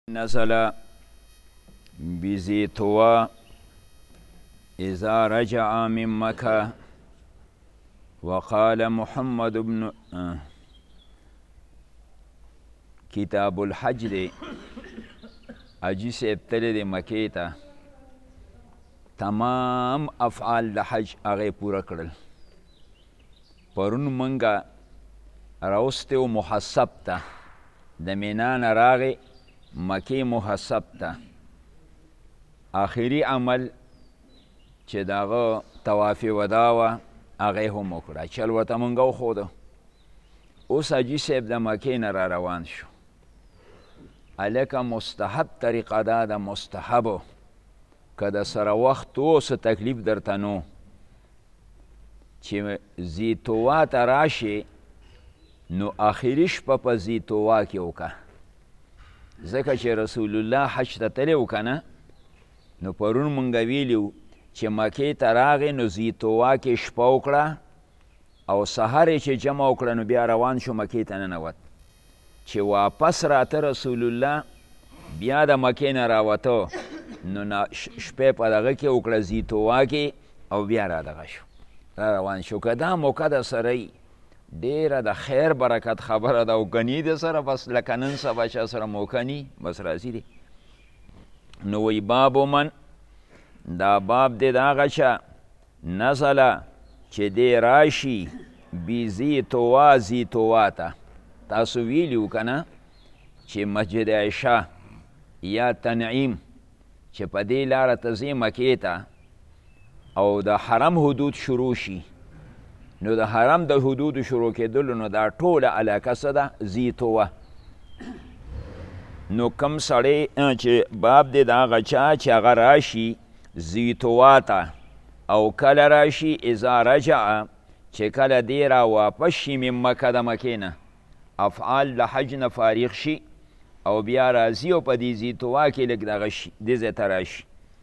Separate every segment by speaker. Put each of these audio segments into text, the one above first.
Speaker 1: نزل بذي طوى إذا رجع من مكة وقال محمد بن کتاب الحج دی حجی صاحب تللی دی مکی ته تمام افعال د حج هغې پوره کړل. پرون منګه راوستی و محسب ته، د مینا نه راغې مکې محسب ته. آخري عمل چې د هغه طواف ودا وه هغې هم وکړه، چل ورته مونږ وښوده. اوس حاجي صاحب د مکې نه را روان شو. هلکه مستحب طریقه دا د مستحبو که د سره وخت و څه تکلیف درته نو چې زیتوا ته راشې نو آخري شپه په زیتوا کې وکړه، ځکه چې رسول الله حج ته تللی و که نه. نو پرون مونږ ویلي و چې مکې ته راغې نو زیتوا کې شپه وکړه او سهر یې چې جمع وکړه نو بیا روان شو مکې ته ننوت. چې واپس راته رسول الله بیا د مکې نه راوته نو شپې په دغه کې وکړه زیتوا کې او بیا را دغه شو را روان شو. که دا موقع د سره یي ډېره د خیر برکت خبره ده، او کني د سره بس لکه نن سبا چا سره موقع ني بس راځي دی. نو وی باب من دا باب دی د هغه چا نزله چې دی راشي بزیتوا زیتوا ته. تاسو ویلیو که نه چې مسجد عایشه یا تنعیم چې په دې لاره ته ځې مکې ته او د حرم حدود شروع شي نو د حرم د حدود شروع کېدلو نو دا ټوله علاقه څه ده زیتوه. نو کم سړی چې باب دی د هغه چا چې هغه راشي زیتوا ته او کله راشي اذا رجع چې کله دی را واپس شي من مکه د مکې نه افعال د حج نه فارغ شي او بیا راځي او په دې زیتوا کې لږ دغه شي دې ځای ته راشي.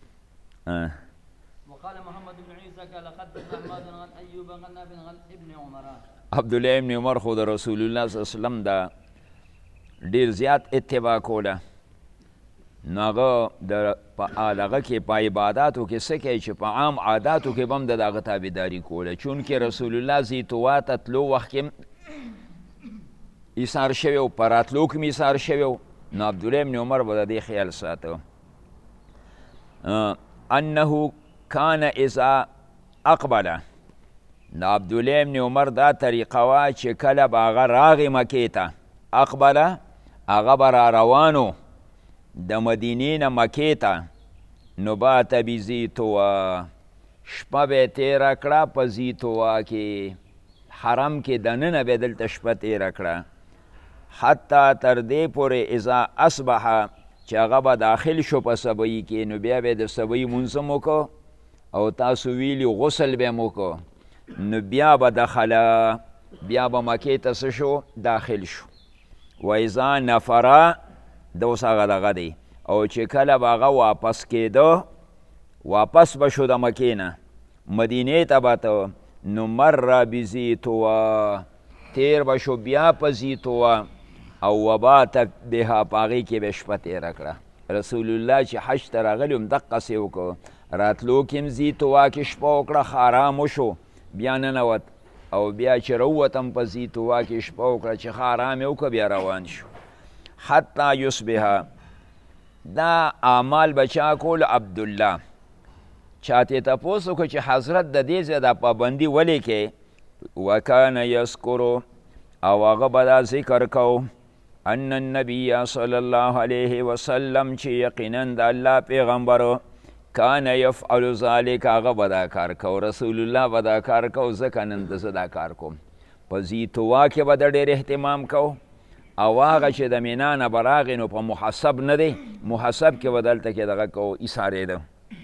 Speaker 2: وقال محمد بن عيسى قال حدثنا احمد عن ايوب عن نافع عن ابن عمر.
Speaker 1: عبدالله ابن عمر خو د رسول الله صلی الله علیه وسلم دا ډېر زیات اتباع کوله. نو هغه هغه کې په عباداتو کې څه کوي چې په عام عاداتو کې به هم د هغه تابعداري کوله. چونکې رسول الله زیتوا ته تلو وخت کې ایثار شوی و، په راتلو کې م ایثار شوی و. نو عبدالله ابن عمر به د دې خیال ساته انه کان اذا اقبله. د عبدالله ابن عمر دا طریقه وه چې کله به هغه راغې مکې ته اقبله هغه به را روانو د مدینې نه مکې ته نو باته بزیتوا شپه به یې تېره کړه په زیتوا کې حرم کې دننه به یې دلته شپه تېره کړه حتی تر دې پورې اذا اصبحه چې هغه به داخل شو په سبعي کې نو بیا به یې د سبعي مونځ هم وکړو او تاسو ویلي غسل به یې هم وکړو نو بیا به دخله بیا به مکې ته څه شو داخل شو. و اذا نفره د اوس هغه دغه دی او چې کله به هغه واپس کېده واپس به شو د مکې نه مدینې ته به ته نو مره بزیتوا تیر به شو بیا په زیتوا او وبات بها په هغې کې به شپه تېره کړه. رسول الله چې حج ته راغلی هم دقسې وکړو، راتلو کې هم زیتوا کې شپه وکړه ښه ارام وشو بیا ننوت او بیا چې راووتم په زیتوا کې شپه وکړه چې ښه ارام یې وکړه بیا روان شو. حتی یصبحه دا اعمال به چا کول عبدالله. چاته تپوس وکړه چې حضرت د دې ځای دا پابندي ولې کې وکان یذکرو او هغه به دا ذکر کو ان النبی صلی الله علیه وسلم چې یقینا د الله پیغمبر کان یفعل ذلک هغه به دا کار کو. رسول الله به دا کار کو ځکه نن زه دا کار کوم. په زیتوا کې به د ډېر اهتمام کو او هغه چې د مینا نه به راغې نو په محسب نه دی محسب کې به دلته کې دغه کو ایثارېده.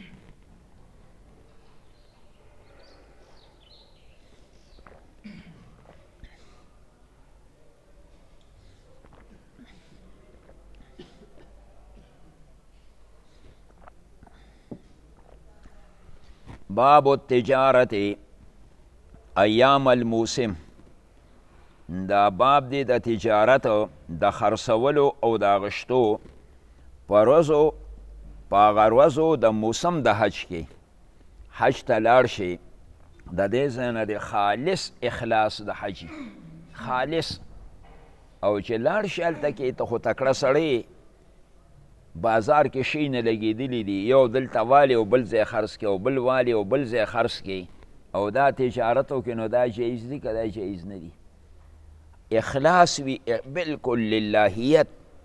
Speaker 1: باب التجارت ایام الموسم. دا باب دی د تجارت د خرڅولو او د اغشتو په هغه ورځو د موسم د حج کې حج ته لاړ شي د دې ځای نه د خالص اخلاص د حج خالص او چې لاړ شي هلته کې ته خو تکړه سړی بازار کې شی نه لګېدلي دي یو دلته والي او بل ځای خرڅ کړي او بل والي او بل ځای خرڅ کړي او دا تجارت وکړي نو دا جایز دي که دا جایز نه دي اخلاص وي بالکل للهیت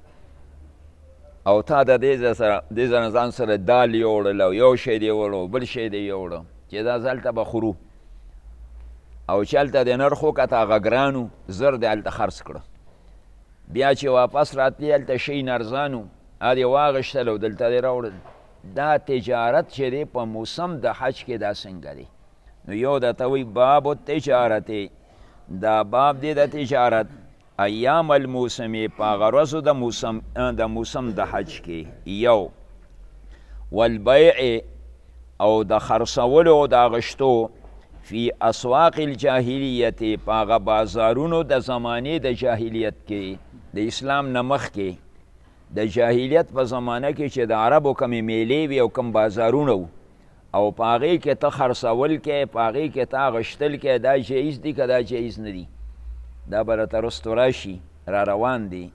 Speaker 1: او تا د دې ځای ځان سره دال یوړل او یو شی دی یوړو بل شی دی یوړو چې دا زه هلته به خورو او چې هلته د نرخ وکته هغه ګرانو زر دی هلته خرڅ کړه بیا چې واپس راتلی هلته شی نرزانو هر یې واغېشتل او دلته دې راوړل دا تجارت چې دی په موسم د حج کې دا څنګه دی نو یو درته وایي باب التجارت دا باب دی د تجارت ایام الموسمې په هغه ورځو د موسم د حج کې یو والبیع او د خرڅولو او د اغشتو فی اسواق الجاهلیت په هغه بازارونو د زمانې د جاهلیت کې د اسلام نه مخکې د جاهلیت په زمانه کې چې د عربو کمې میلې وي او کم بازارونه او په هغې کې ته خرڅول کې په هغې کې ته اغشتل کې دا جایز دي که دا جایز نه دي دا به راته رستو راشي را روان دي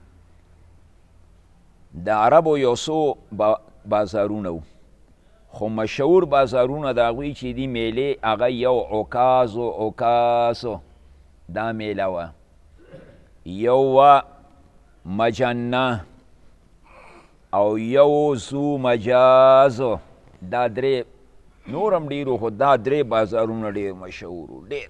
Speaker 1: د عربو یو څو بازارونه خو مشهور بازارونه د هغوی چې دي میلې هغه یو عکازو دا میله وه یو وه مجنه او یو زو مجازو دا درې نورم ډیرو خو دا درې بازارونه ډیر مشهورو ډیر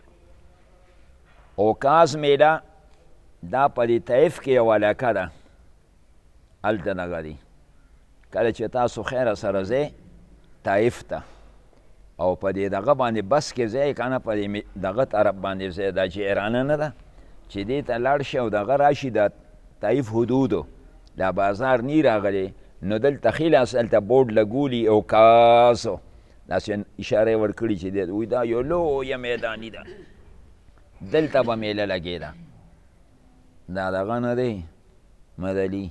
Speaker 1: عکاز میله دا په دې طیف کې یوه علاقه ده هلته دغه دي کله چې تاسو خیره سره ځئ طایف ته او په دې دغه باندې بس کې ځئ که نه په دې دغه طرف باندې ځئ دا چې ایرانه نه ده چې دې ته لاړ شي او دغه راشي د طایف حدودو دا بازار نی راغلی نو دلته خلاص هلته بورډ لګولي او کاسو داسې اشاره یې ورکړي چې دی وایي دا یو لویه میداني ده دلته به میله لګېده دا دغه نه دی مدلي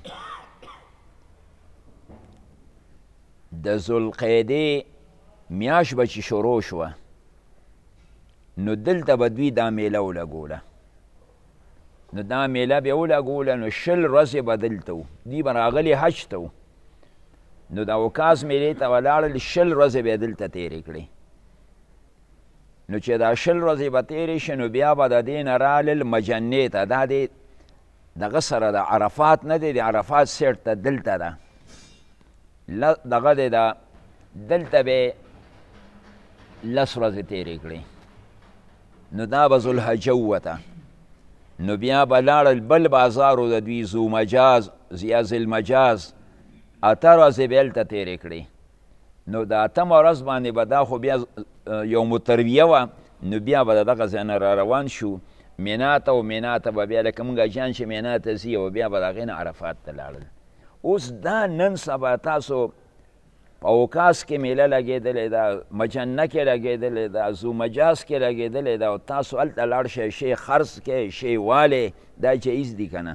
Speaker 1: د ذوالقعدې میاشت به چې شروع شوه نو دلته به دوی دا میله ولګوله نو دا میله بیا ولګوله نو 20 ورځې به دلته و دوی به راغلي حج ته و نو د عکاز میلې ته به لاړل 20 ورځې به یې دلته تېرې کړې نو چې دا 20 ورځې به تېرې شي نو بیا به د دې نه رالل مجنې ته دا دی دغه سره د عرفات نه دی د عرفات سیټ ته دلته ده دغه دی دا دلته به 10 ورځې تېرې کړې نو دا به ذوالحجه ووته نو بیا به لاړل بل بازارو د دوی زو مجاز یا ذوالمجاز 8 ورځې به هلته تېرې کړې نو د 8مه ورځ باندې به دا خو بیا یوم الترویه وه نو بیا به د دغه ځای نه را روان شو مینا ته و مینا ته به بیا لکه مونږ اجان چې مینا ته ځي او بیا به د هغې نه عرفات ته لاړل اوس دا نن سبا تاسو په عکاز کې میله لګېدلې ده مجنه کې لګېدلې ده زو مجاز کې لګېدلې ده او تاسو هلته لاړ شئ شی خرڅ کړئ شی والې دا جایز دي که نه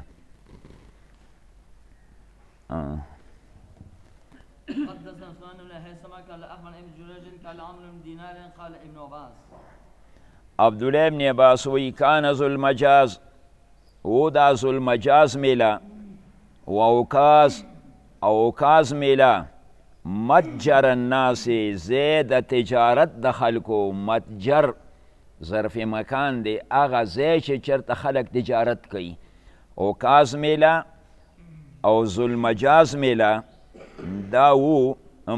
Speaker 2: حدثنا سفيان بن هيثمة قال اخبرنا ابن جريج قال عمرو بن دينار قال ابن عباس
Speaker 1: عبدالله ابن عباس وی کان ذوالمجاز و دا ذوالمجاز میله و عکاز میله متجر الناس زید تجارت د خلکو متجر ظرف مکان دی هغه ځای چې چېرته خلک تجارت کوي عکاز میله او ذوالمجاز میله دا و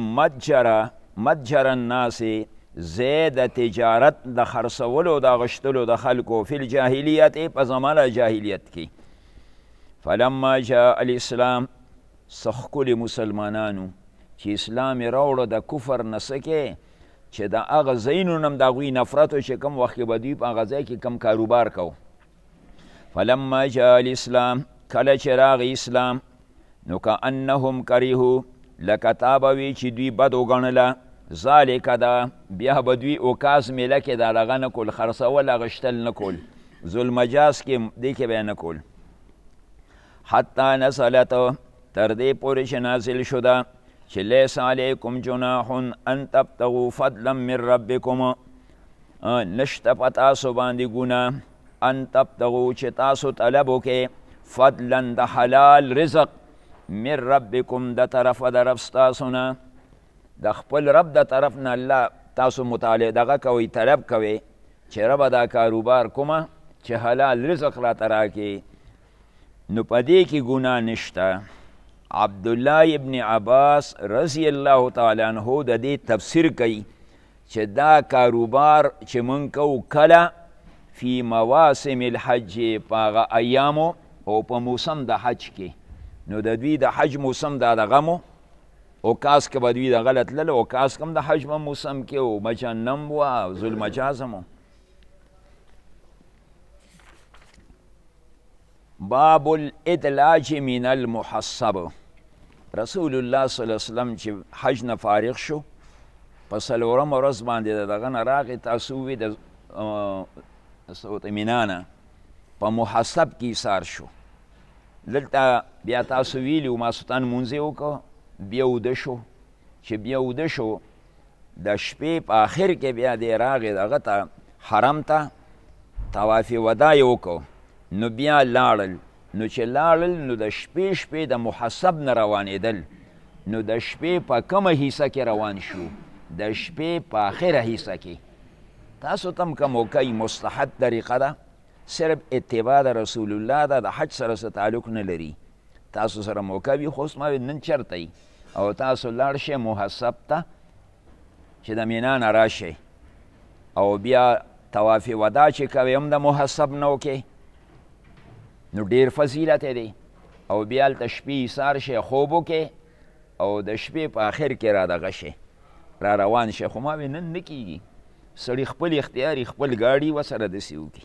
Speaker 1: متجر الناس زید تجارت د خرڅولو د اغشتلو د خلکو فی الجاهلیت په زمانه جاهلیت کې فلما جاء الاسلام سخکل مسلمانانو چې اسلام یې راوړه د کفر نه څه کې چې د هغه ځایونو نه هم د هغوی نفرت و چې کوم وخت کې به دوی په هغه ځای کې کم کاروبار کو فلما جاء الاسلام کله چې راغی اسلام نو کانهم کریهو لکه تا به وي چې دوی بد وګڼله ذالک دا بیا به دوی عکاز میله کې دا دغه نه کول خرڅول اغشتل نه کول ذوالمجاز کې دې کې به یې نه کول حتی نزلت تر دې پورې چې نازل شده چې لیس علیکم جناح ان تبتغوا فضلا من ربکم نشته په تاسو باندې ګناه ان تبتغوا چې تاسو طلب وکړئ فضلا د حلال رزق من ربکم د طرفه د رب ستاسو نه د خپل رب د طرف نه الله تاسو مطالعه دغه کوئ طلب کوئ چې ربه دا کاروبار کومه چې حلال رزق راته راکړي نو په دې کې ګناه نشته عبدالله ابن عباس رضی الله تعالی عنه د دې تفسیر کوي چې دا کاروبار چې من کوو کله فی مواسم الحج په هغه ایامو او په موسم د حج کې نو د دوی د حج موسم دا دغه مو اوکاس که به دوی دغه له تلل اوکاس که هم د حج په موسم کې و مجنم و او ذوالمجاز هم باب الادلاج من المحصب رسول الله صلی الله علیه وسلم چې حج نه فارغ شو په څلورمه ورځ باندې د دغه نه راغی تاسو ووی د مینا نه په محصب کې ایثار شو دلته بیا تاسو ویلي ماسخوتن مونځ یې وکړه بیا اوده شو چې بیا اوده شو د شپې په آخر کې بیا دی راغی دغه ته حرم ته طواف ودا یې وکړو نو بیا لاړل نو چې لاړل نو د شپې د محصب نه روانېدل نو د شپې په کومه حصه کې روان شو د شپې په آخره حصه کې تاسو تم که موقعی مستحب طریقه ده صرف اتباع د رسول الله ده د حج سره څه تعلق نه لري تاسو سره موقع وي خو اوس ما نن چېرته او تاسو لاړ شئ محصب ته چې د مینا نه راشئ او بیا طواف ودا چې کوئ هم د محصب نه وکئ نو ډیر فضیلت دی او بیا هلته شپې ایثار شئ خوب وکئ او د شپې په آخر کې را دغه شئ را روان شئ خو ما وی نن نه کیږي سړي خپل اختیاري خپل ګاډي ورسره داسې وکړي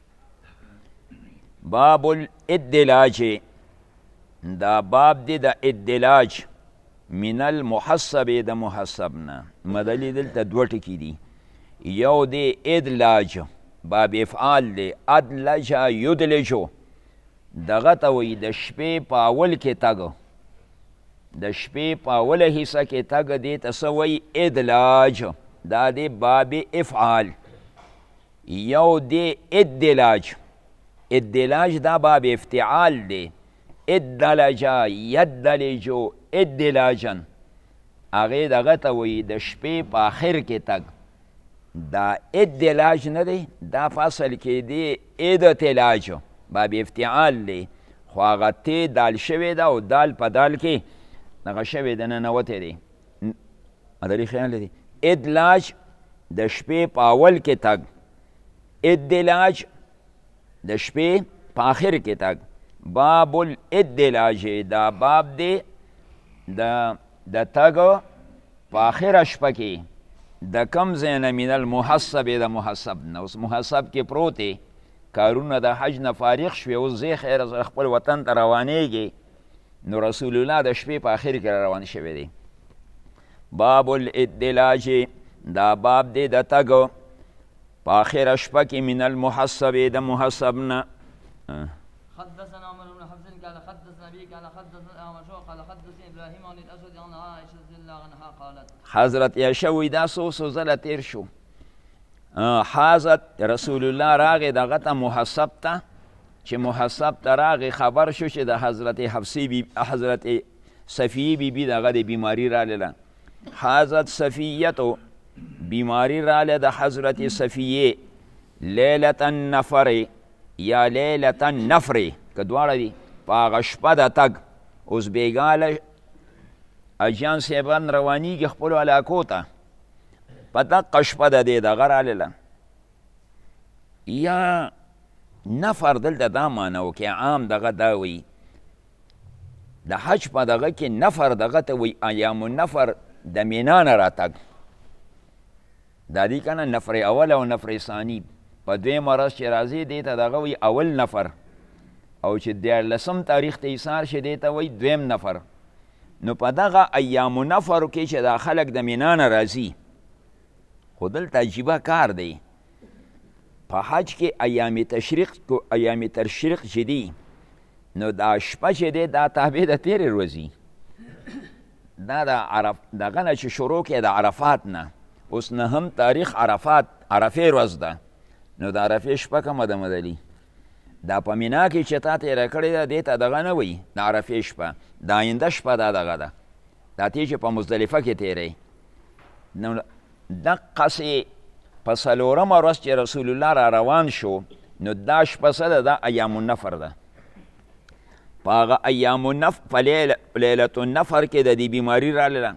Speaker 1: باب الادلاج دا باب دی د ادلاج من المحصب د محصب نه مدلي دلته دوه ټکي دي یو دی ادلاج باب افعال دی ادلج یدلجو دغه ته وایي د شپې په اول کې تګ د شپې په اوله حصه کې تګ دی ته څه وایي ادلاج دا دی باب افعال یو دی ادلاج ادلاج دا باب افتعال دی ادلجا یدلجو ادلاجن هغې دغه ته وایي د شپې په آخر کې تګ دا ادلاج نه دی دا فصل کې دی ادتلاج باب افتعال دی خو هغه تی دال شوې ده او دال په دال کې دغه شوې ده ننوتی دی ادري خیال دی ادلاج د شپې په اول کې تګ ادلاج د شپې په آخر کې تګ باب الادلاج دا باب دی د تګ په آخره شپه کې د کم ځای نه من المحصب د محصب نه اوس محصب کې پروت دی کارونه د حج نه فارغ شوې اوس ځای خیر سره خپل وطن ته روانېږي نو رسول الله د شپې په آخر کې روان شوی دی باب الادلاج دا باب دی د تګ په آخره شپه کې من المحصب د محصب نه
Speaker 2: حدثنا عمر بن حفص قال حدثنا ابي قال حدثنا اعمش قال حدثني ابراهيم عن الاسود عن عائشه رضي الله عنها قالت
Speaker 1: حضرت عائشه وی دا څو ځله تیر شو حضرت رسول الله راغی دغه ته محصب ته چې محصب ته راغی خبر شو چې د حضرت حفصی بی حضرت صفیه بیبي دغه د بیماری راغله حضرت صفیه بیماری راله د حضرت صفیه لیلة النفر یا لیلة النفر که دواړه دي په هغه شپه د تګ اوس بېګاله اجیان صاحبان روانیږي خپلو علاقو ته په دقه شپه د دې دغه رالله یا نفر دلته دا معنی وکړي عام دغه دا وایي د حج په دغه کې نفر دغه ته وایي ایام النفر د مینا نه راتګ دا دی که نه نفر اول او نفر ثانی په دویمه ورځ چې راځي دې ته دغه وایي اول نفر او چې دیارلسم تاریخ ته ایثار شي دې ته وایي دویم نفر نو په دغه ایام نفرو کې چې دا خلک د مینا نه راځي خو دلته عجیبه کار دی په حج کې ایام تشریق چې دي نو دا شپه چې دی دا تابع د تېرې ورځې دا د دغه نه چې شروع کې د عرفات نه اوس نهم تاریخ عرفات عرفې ورځ ده نو د عرفې شپه کومه ده مدلي دا په مینا کې چې تا تېره کړې ده دې ته دغه نه وایي د عرفې شپه د آینده شپه دا دغه ده دا تی چې په مزدلفه کې تېری نو دقسې په څلورمه ورځ چې رسول الله را روان شو نو دا شپه څه ده دا ایام النفر ده په هغه ایام النفر په لیلة النفر کې د دې بیماري راغله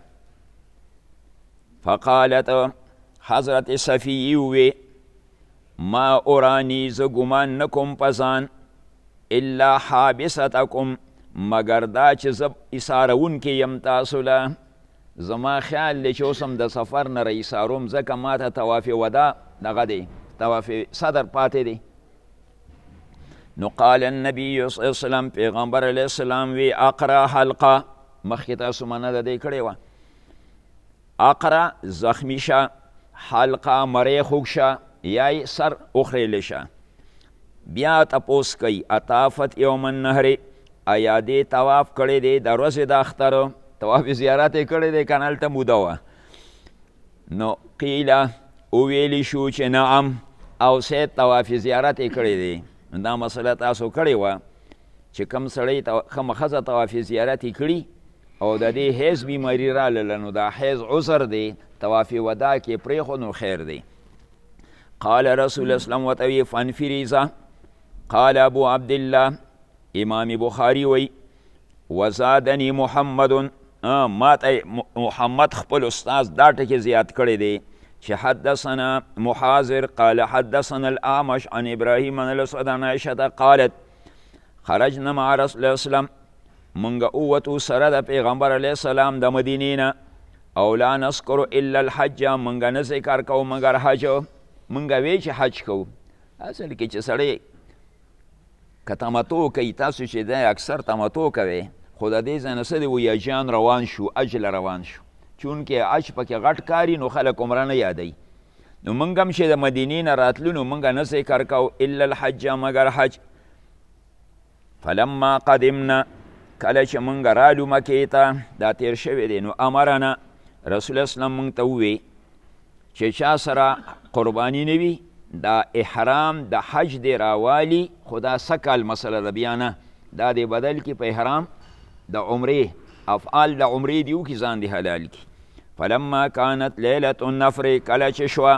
Speaker 1: فقالت حضرت صفیې ووې ما اورانی زه ګمان نه کوم په ځان الا حابستکم مګر دا چې زه ایساروونکی یم تاسو له زما خیال دی چې اوس هم د سفر نه راایساروم ځکه ما ته طواف ودا دغه دی طواف صدر پاتې دی نو قال النبي صلی الله علیه وسلم پیغمبر علیه السلام وی اقرا حلقه مخکې تاسو منه د دې کړې وه اقرا زخمی شه حلقه مرۍ خوږ شه یا سر اخریلی شه بیا تپوس کوي اطافت یوم النهر ایا دې طواف کړی دی د ورځې د اختر طواف زیارت یې کړی دی که نه هلته موده وه نو قیله وویلی شو چې نعم او سید طواف زیارت یې کړی دی دا مسله تاسو کړې وه چې کم سړی کمه ښځه طواف زیارت یې کړي او د دې حیض بیماري راغله نو دا حیض عذر دی طواف ودا کې پرېښود نو خیر دی قال رسول الله صلی الله علیه وسلم فانفریزه قال ابو عبدالله امام بخاری وی وزادنی محمد ما ته محمد خپل استاذ دا ټکي زیات کړی دی چې حدثنا محاضر قال حدثنا الاعمش عن ابراهیم عن الاسود عن عائشه قالت خرجنا مع رسول الله صلی الله علیه وسلم منګه اوتو سره د پیغمبر علیه السلام د مدینې نه او لا نذکر الا الحج منګه نه ذکر کوو مګر حج منګه وی چې حج کوو اصل کې چې سړی که تمتع کوي تاسو چې دی اکثر تمتع کوئ خو د دې ځای نه څه دی وایي حجیان روان شو حج له روان شو چونکې حج پکې غټ کاري نو خلک عمره نه یادوي نو موږ هم چې د مدینې نه راتلو نو موږ نه ذکر کوو الا الحج مګر حج فلما قدمنا کله چې موږ رالو مکې ته دا تیر شوی دی نو امرنا رسول الله اسلام موږ ته ووی چې چا سره قرباني نه وي دا احرام د حج دی راوالی خو دا سکال مسله ده بیا نه دا دی بدل کی په احرام د عمرې افعال د عمرې دی وکړي ځان دی حلال کی فلما كانت لیلة النفر کله چې شوه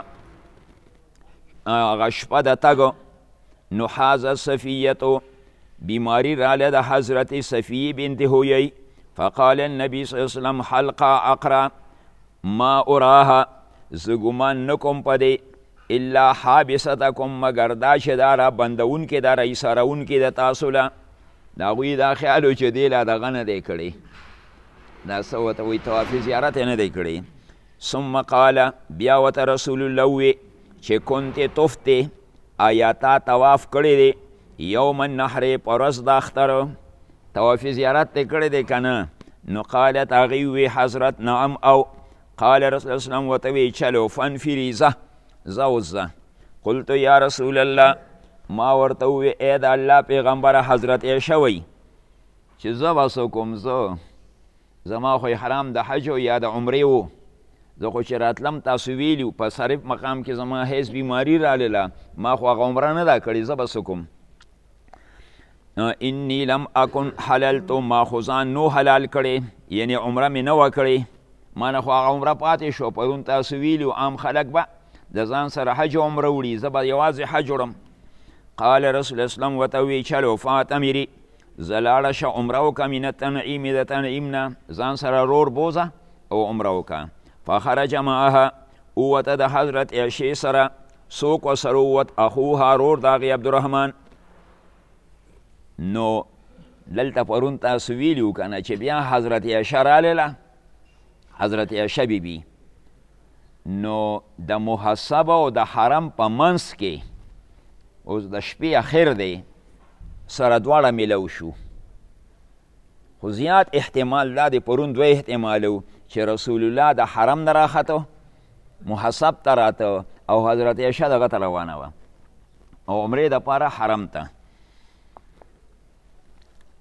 Speaker 1: هغه شپه د تګو نو حاز صفیتو بیماری راله د حضرت صفیه بنت هویی فقال النبي صلی الله علیه وسلم حلقه اقرا ما اراها زه ګمان نه کوم په دی الا حابستکم مگر دا چې دا را بندونکې دا را ایسارونکې د تاسو له د هغوی دا خیال و چې دی لا دغه نه دی کړی دا څه ورته وایي طواف زیارت یې نه دی کړی ثم قال بیا ورته رسول الله ووی چې کنتې تفتې آیا تا طواف کړی دی یوم النحر په ورځ د اختر طواف زیارت دی کړی دی که نه نو قالت هغې ووی حضرت نعم او قال رسول الله وسلم ورته وی چلو فانفري زه زه قلت یا رسول الله ما ورته ووی ای د الله پیغمبره حضرت عایشه وی چې زه به څه کوم زما خو حرام د حج یا د عمرې و زه خو چې راتلم تاسو ویلي په صرف مقام کې زما حیض بیماري راغله ما خو هغه عمره نه ده کړې زه به څه کوم انی لم اکن حللتو ما خو ځان نو حلال کړې یعنی عمره مې نه وه کړې ما نه خو هغه عمره پاتې شو پرون تاسو ویلي عام خلک به د ځان سره حج عمره وړي زه به یوازې حج وړم قال رسول الله اسلام ورته ووی چلو فاتمري زه لاړه شه عمره وکړه من التنعیم د تنعیم نه ځان سره رور بوزه او عمره وکړه فخرج معها ووته د حضرت عایشې سره څوک ورسره ووت اخوها رور د هغې عبدالرحمن نو دلته پرون تاسو ویلي وو که نه چې بیا حضرت عایشه راغله حضرت عایشه بیبي نو د محسب او د حرم په منځ کې اوس د شپې اخر دی سره دواړه میلو شو خو زیات احتمال دا دی پرون دوه احتمال و چې رسول الله د حرم نه راخته محسب ته راته او حضرت عایشه دغه ته روانه وه او عمرې دپاره حرم ته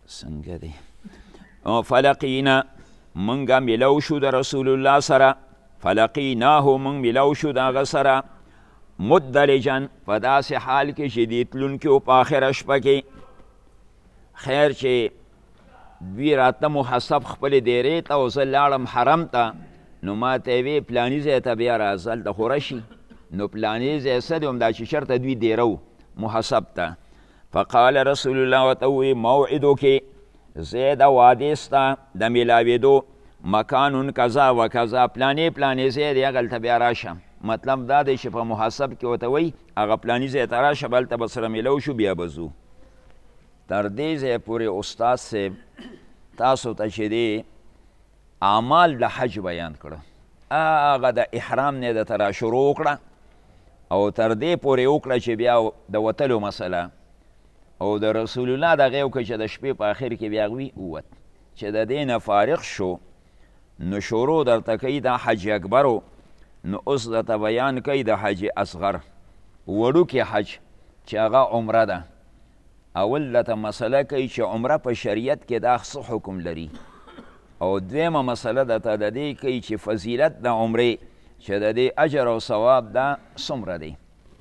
Speaker 1: څنګه دی فلقینا منګه میلو شو د رسول الله سره فلقیناه من میلو شو د هغه سره مدلجا په داسې حال کې چې دی تلونکي و په آخره شپه کې خیر چې دوی راته محسب خپلې دیرې ته او زه لاړم حرم ته نو ما ته یې وې پلاني ځای ته بیا راځه هلته خو رشي نو پلاني ځای څه دی همدا چې چېرته دوی دیره و محسب ته فقال رسول الله ورته ووایي موعدو کې ځای د وادې سته د میلاوېدو مکانون کذا و کذا پلانې ځای دی هغلته بیا راشه مطلب دا دی چې په محاسب کې ورته وایي هغه پلاني ځای ته راشه به هلته به سره میلو شو بیا به ځو تر دې ځای پورې استاد صاحب تاسو ته چې دی اعمال د حج بیان کړه هغه د احرام نه درته را شروع وکړه او تر دې پورې وکړه چې بیا د وتلو مسله او د رسول الله دغه وکړه چې د شپې په آخر کې بیا هغوی ووت چې د دې نه فارغ شو نو شروع درته کوي د حج اکبرو نو اوس درته بیان کوي د حج اصغر وړوکې حج چې هغه عمره ده اول درته مسله کوي چې عمره په شریعت کې دا څه حکم لري او دویمه مسله درته د دې کوي چې فضیلت د عمرې چې د دې اجر او ثواب دا څومره دی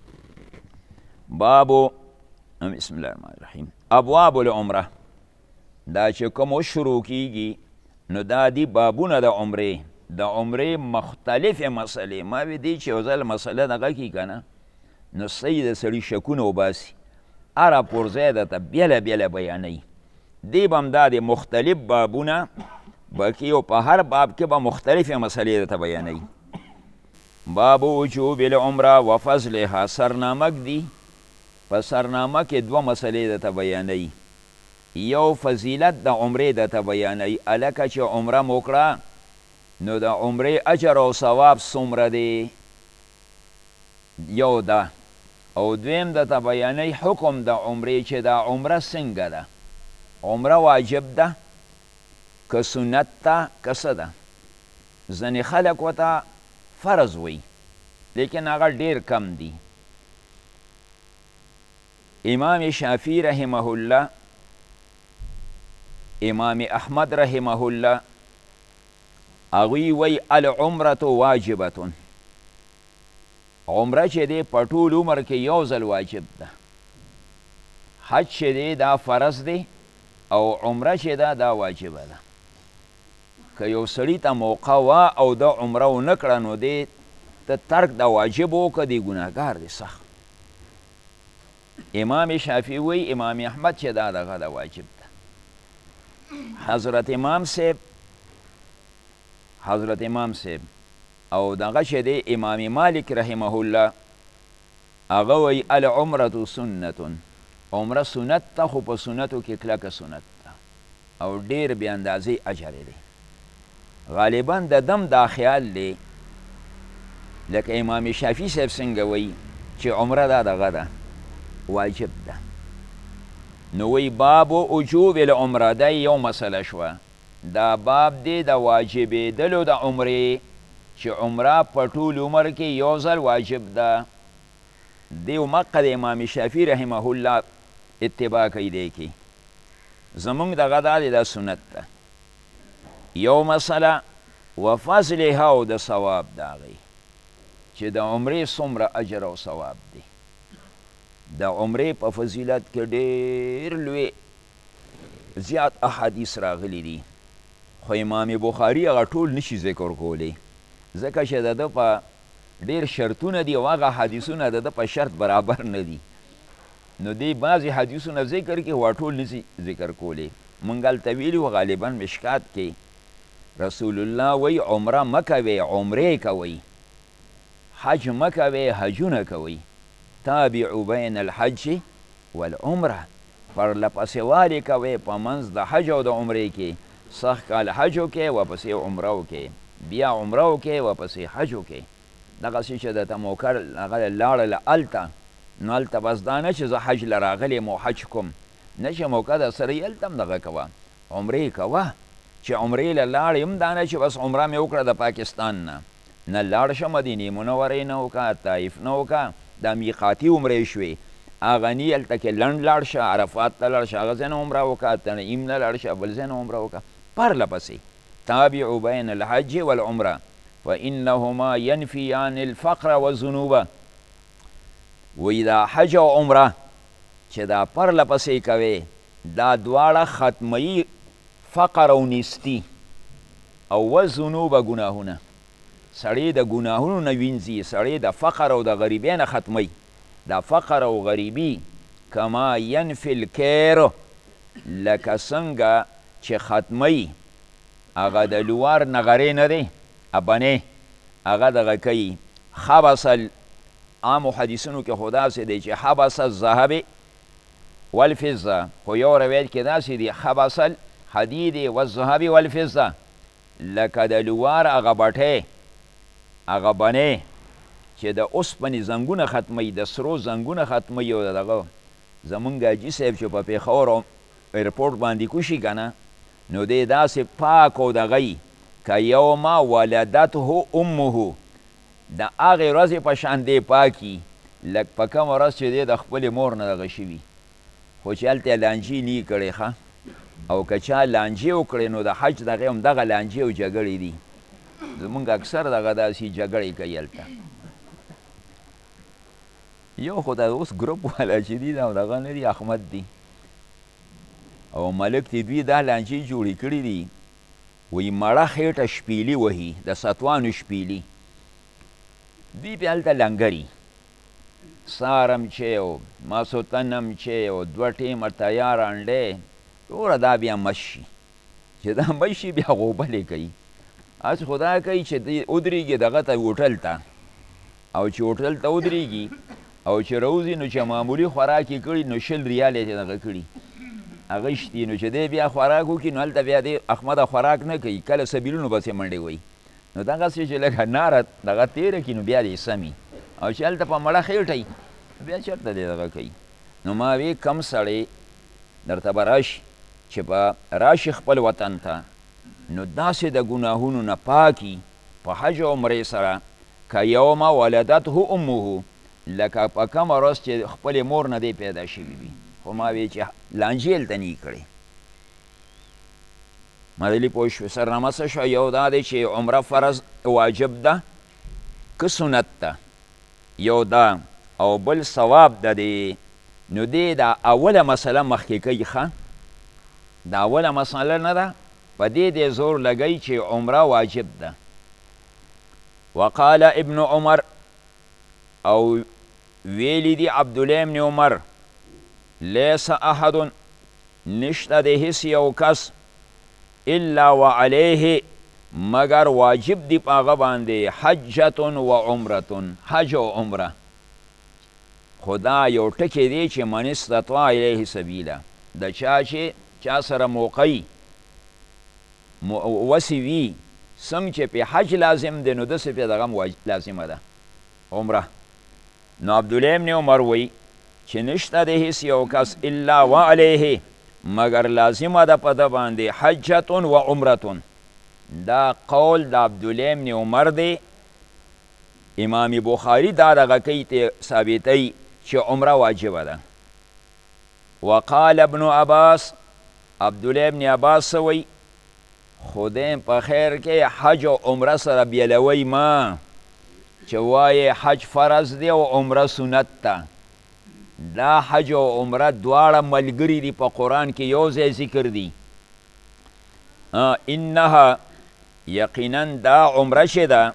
Speaker 1: بابو بسم الله الرحمن الرحیم ابواب العمره دا چې کوم شروع کیږي نو دا دی بابونه د عمرې د عمرې مختلفې مسلې ما وی دی چې یو ځل مسله دغه کي که نه نو صحیح د سړي شکونه وباسي هره پرځای درته بیله بیله بیانوي دی به هم دا دی مختلف بابونه به کې او په هر باب کې به مختلفې مسلې درته بیانوي باب وجوب العمره و فضلها سرنامک دی په سرنامه کې دوه مسلې درته بیانوي یو فضیلت د عمرې درته بیانوي هلکه چې عمره مو کړه نو د عمرې اجر او ثواب څومره دی یو ده او دویم درته بیانوي حکم د عمرې چې دا عمره څنګه ده عمره واجب ده که سنت ده که څه ده ځینې خلک ورته فرض وی لیکن هغه ډیر کم دی امام شافعی رحمه الله امام احمد رحمه الله هغوی وی العمرة واجبة عمره چې دی په ټول عمر کې یو ځل واجب ده حج چې دی دا فرض دی او عمره چې ده دا واجبه ده که یو سړي ته موقع وه او د عمره ونه کړه نو دی ته ترک د واجب وکړه دی ګناهګار دی سخت امام شافعي وی امام احمد چې دا دغه د واجب ده حضرت امام صاحب او دغه چې دی امام مالک رحمه الله هغه وی العمرة سنت عمره سنت ته خو په سنتو کې کلکه سنت ده او ډیر بې اندازې اجر دی غالبا د دم دا خیال دی لکه امام شافعي صاحب څنګه وی چې عمره دا دغه ده واجب ده نو وی باب وجوب العمره دا یو مسله شوه دا باب دی د واجبېدلو د عمرې چې عمره په ټول عمر کې یو ځل واجب ده دی مقه د امام شافعي رحمه الله اتباع کوي دی کې زمونږ دغه دا دی دا سنت ده یو مسله و فضلها او د ثواب د هغې چې د عمرې څومره اجر او ثواب دی د عمرې په فضیلت کې ډېر لوی زیات احادیث راغلی دي خو امام بخاري هغه ټول نشي ذکر کولی ځکه چې د ده په ډېر شرطونه دي او هغه حدیثونه د ده په شرط برابر نه دي نو دی بعضې حدیثونه ذکر کې هغه ټول نشي ذکر کولی موږ هلته ویلي و غالبا مشکات کې رسول الله وی عمره مه کوئ عمرې کوئ حج مه کوئ حجونه کوئ تابعو بین الحج والعمره پرلپسې والې کوئ په منځ د حج او د عمرې کې سخت کال حج وکئ ورپسې عمره وکئ بیا عمره وکئ ورپسې حج وکئ دغسې چې درته موقع هغه لاړله هلته نو هلته بس دا نه چې زه حج له راغلی یم او حج کوم نه چې موقع در سره یې هلته هم دغه کوه عمرې کوه چې عمرې له لاړې هم دا نه چې بس عمره مې وکړه د پاکستان نه لاړ شه مدینې منورې نه وکړه طایف نه وکړه دا میقاتي عمرې شوې هغه ني هلته کې لنډ لاړ شه عرفات ته لاړ شه هغه ځای نه عمره وکړه تنعیم نه لاړ شه بل ځای نه عمره وکړه پرله پسې تابعوا بین الحج والعمره فانهما ینفیان الفقر والذنوب وی دا حج او عمره چې دا پرله پسې کوې دا دواړه ختموي فقر او نیستي او وذنوب ګناهونه سړی د ګناهونو نه وینځي سړی د فقر او د غریبۍ نه ختموي دا فقر او غریبي کما ینفی الکیر لکه څنګه چې ختموي هغه د لوار نغرې نه دی ابنې هغه دغه کوي خبس عامو حدیثونو کې خو داسې دی چې حبس الذهب والفضه خو یو روایت کې داسې دی حبس الحدید والذهب والفضه لکه د لوار هغه بټۍ هغه بنې چې د اوسپنې زنګونه ختموي د سرو زنګونه ختموي او دغه زمونږ حاجي صاحب چې په پېښور ایرپورټ باندې کوشي که نه نو دی داسې پاک او دغه یي که یوما ولدته امه د هغې ورځې په شان دی پاکي لږ په کومه ورځ چې دی د خپلې مور نه دغه شوي خو چې هلته یې لانجې نه کړې ښه او که چا لانجې وکړې نو د حج دغې هم دغه لانجې او جګړې دي زمونږ اکثر دغه داسې جګړې کوي هلته یو خو دا اوس ګروپ والا چې دي دا دغه نه دي احمد دي او ملک تی دوی دا لانجې جوړې کړي دي وی مړه خېټه شپیلي وهي د ستوانو شپیلي دوی پې هلته لنګري سارم چې او ماسوتنم چې او دوه ټیمه تیار انډې ټوله دا بیا مش شي چې دا مش شي بیا غوبلې کوي هسې خو دا کوي چې ودرېږي دغه ته هوټل ته او چې هوټل ته ودرېږي او چې راوځي نو چې معمولي خوراک یې کړي نو 20 ریال یې دغه کړي هغه شتي نو چې دی بیا خوراک وکړي نو هلته بیا دی احمده خوراک نه کوي کله سبیلونو بس یې منډې وایي نو دغسې چې لږه ناره دغه تېره کړي نو بیا دې سمي او چې هلته په مړه خېټه بیا چېرته دی دغه کوي نو ما وی کم سړی درته به راشي چې به راشي خپل وطن ته نو داسې د ګناهونو نه پاکي په حج او عمرې سره که یومه ولدته امه لکه په کومه ورځ چې خپلې مور نه دی پیدا شوي وي خو ما وی چې لانجې هلته نه کړې مدلي پوه شوې سرنامه څه شوه یو دا دی چې عمره فرض واجب ده که سنت ده یو دا او بل ثواب ده دی نو دی دا اوله مسله مخکې کوي ښه دا اوله مسله نه ده په دې دی زور لګوي چې عمره واجب ده وقال ابن عمر او ویلی دی عبدالله ابن عمر لیس احد نشته د هیڅ یو کس الا وعلیه مگر واجب دی په هغه باندې حجة و عمرة حج و عمره خو دا یو ټکی دی چې من استطاع الیه سبیله د چا چې چا سره موقعی وسې وي څنګه چې پې حج لازم دی نو داسې پې دغه لازمه ده عمره نو عبدالله ابن عمر وی چې نشته د هیڅ یو کس الا وعلیه مگر لازمه ده په ده باندې حجة و عمرة دا قول د عبدالله ابن عمر دی امام بخاری دا دغه کوي ثابتی چې عمره واجبه ده وقال ابن عباس عبدالله ابن عباس وی خدایم په خیر کې حج او عمره سره بیلوی ما چې وایې حج فرض دی او عمره سنت ده دا حج او عمره دواړه ملګري دي په قرآن کې یو ځای ذکر دي انها یقینا دا عمره چې ده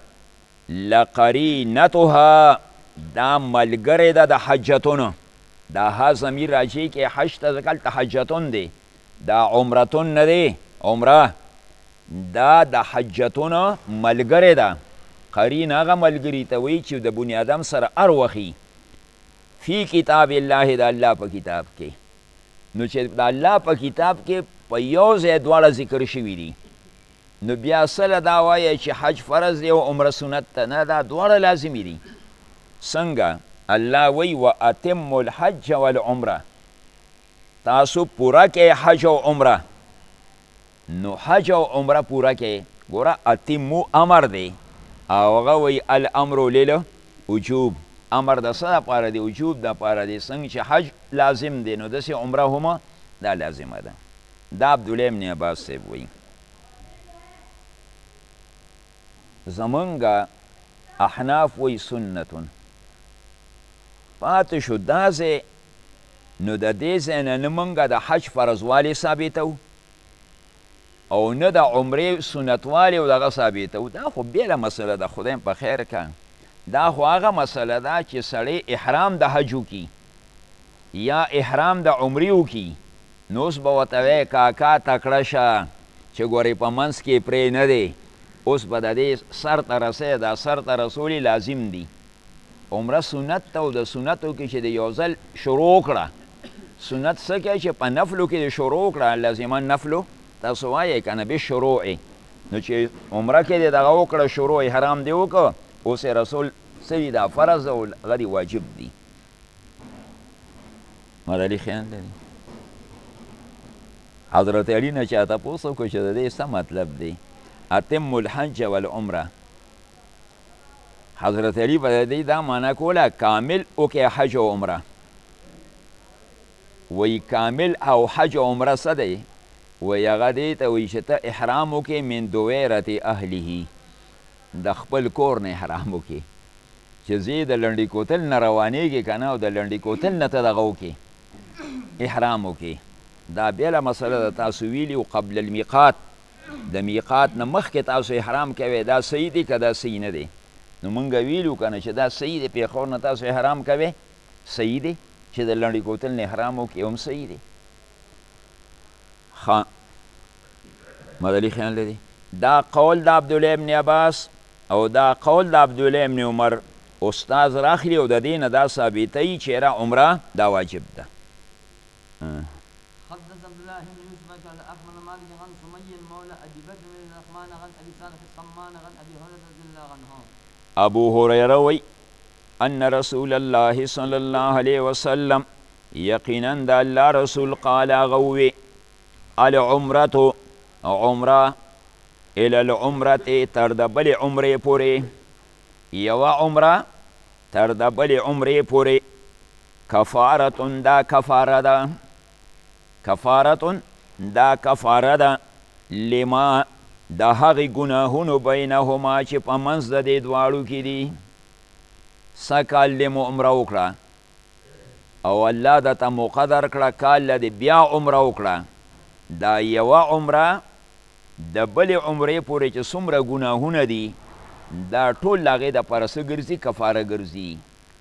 Speaker 1: لقرینتها دا ملګری ده د حجتون دا ها ضمیر راجع کې حج ته ځکه هلته حجتون دی دا عمرتون نه دی عمره دا د حجتون ملګری ده قرین هغه ملګري ته وایي چې د بني ادم سره هر وخي فی کتاب الله د الله په کتاب کې نو چې د الله په کتاب کې په یو ځای دواړه ذکر شوي دي نو بیا سله دا وایه چې حج فرض دی او عمره سنت ته نه دا دواړه لازمي دي څنګه الله وی و اتم الحج والعمره تاسو پوره کې حج او عمره نو حج او عمره پوره کې ګوره اتمو امر دی او هغه وی الامر للوجوب امر د څه دپاره دی؟ وجوب دپاره دی. څنګه چې حج لازم دی نو داسې عمره هم دا لازمه ده. دا عبدالله ابن عباس صاحب وایي. زمونږ احناف وایي سنتون. پاتې شو دا ځای نو د دې ځای نه مونږ د حج فرضوالی ثابتو او نه د عمرې سنتوالی او دغه ثابتو. دا خو بېله مسله ده، خدای په خیر که. دا خو هغه مسله ده چې سړی احرام د حج وکړي یا احرام د عمرې وکړي نو اوس به ورته وایې کاکا تکړه شه چې ګورې په منځ کې پرې نه دی، اوس به د دې سر ته رسې. دا سر ته رسول لازم دی. عمره سنت ته او د سنتو کې چې د یو ځل شروع کړه. سنت څه کوي چې په نفلو کې د شروع کړه، لازما نفلو تاسو وایئ که نه بشروع. نو چې عمره کې دې دغه وکړه شروع حرام دې وکړه، اوس رسول څه دي؟ دا فرض او هغه واجب دی. مدلي خیال لري. حضرت علی نه چا تپوس وکړو چې د دې څه مطلب دی؟ اتم الحج والعمره. حضرت علی به د دې دا معنا کوله کامل وکړې حج او عمره. وی کامل او حج او عمره څه دی؟ وی هغه دې ته وایي چې ته احرام وکړې من دویرت اهله، د خپل کور نه احرام وکړې. چې زه د لنډي کوتل نه روانېږې که نه او د لنډي کوتل نه ته دغه وکړې احرام وکړې. دا بېله مسله ده. تاسو ویلي و قبل المیقات، د میقات نه مخکې تاسو احرام کوئ. دا صحیح دی که دا صحیح نه دی؟ نو مونږ ویلو که نه چې دا صحیح دی. پېښور نه تاسو احرام کوئ صحیح دی، چې د لنډي کوتل نه احرام وکړې هم صحیح دی. ښه مدلي خیال لري. دا قول د عبدالله ابن عباس او دا قول د عبدالله ابن عمر استاذ راخلي او د دې نه دا ثابتوي چې یاره عمره دا واجب ده.
Speaker 2: حدث عبد الله بن يوسف قال اخبرنا مالك عن سمي المولى ابي بكر بن الرحمن عن ابي صالح الصمان عن ابي هريره رضي الله عنه.
Speaker 1: ابو هريره وی ان رسول الله صلی الله علیه وسلم یقینا د الله رسول قال غوي العمرة عمره الى العمرة تر د بلې عمرې پورې، یوه عمره تر د بلې عمرې پورې کفارتون دا کفاره ده. کفارتون دا کفاره ده لما د هغې ګناهونو بینهما چې په منځ د دې دواړو کې دي. څه کال دې مو عمره وکړه او الله درته مقدر کړه کال له دې بیا عمره وکړه. دا یوه عمره د بلې عمرې پورې چې څومره ګناهونه دي دا ټول د هغې دپاره څه ګرځي؟ کفاره ګرځي.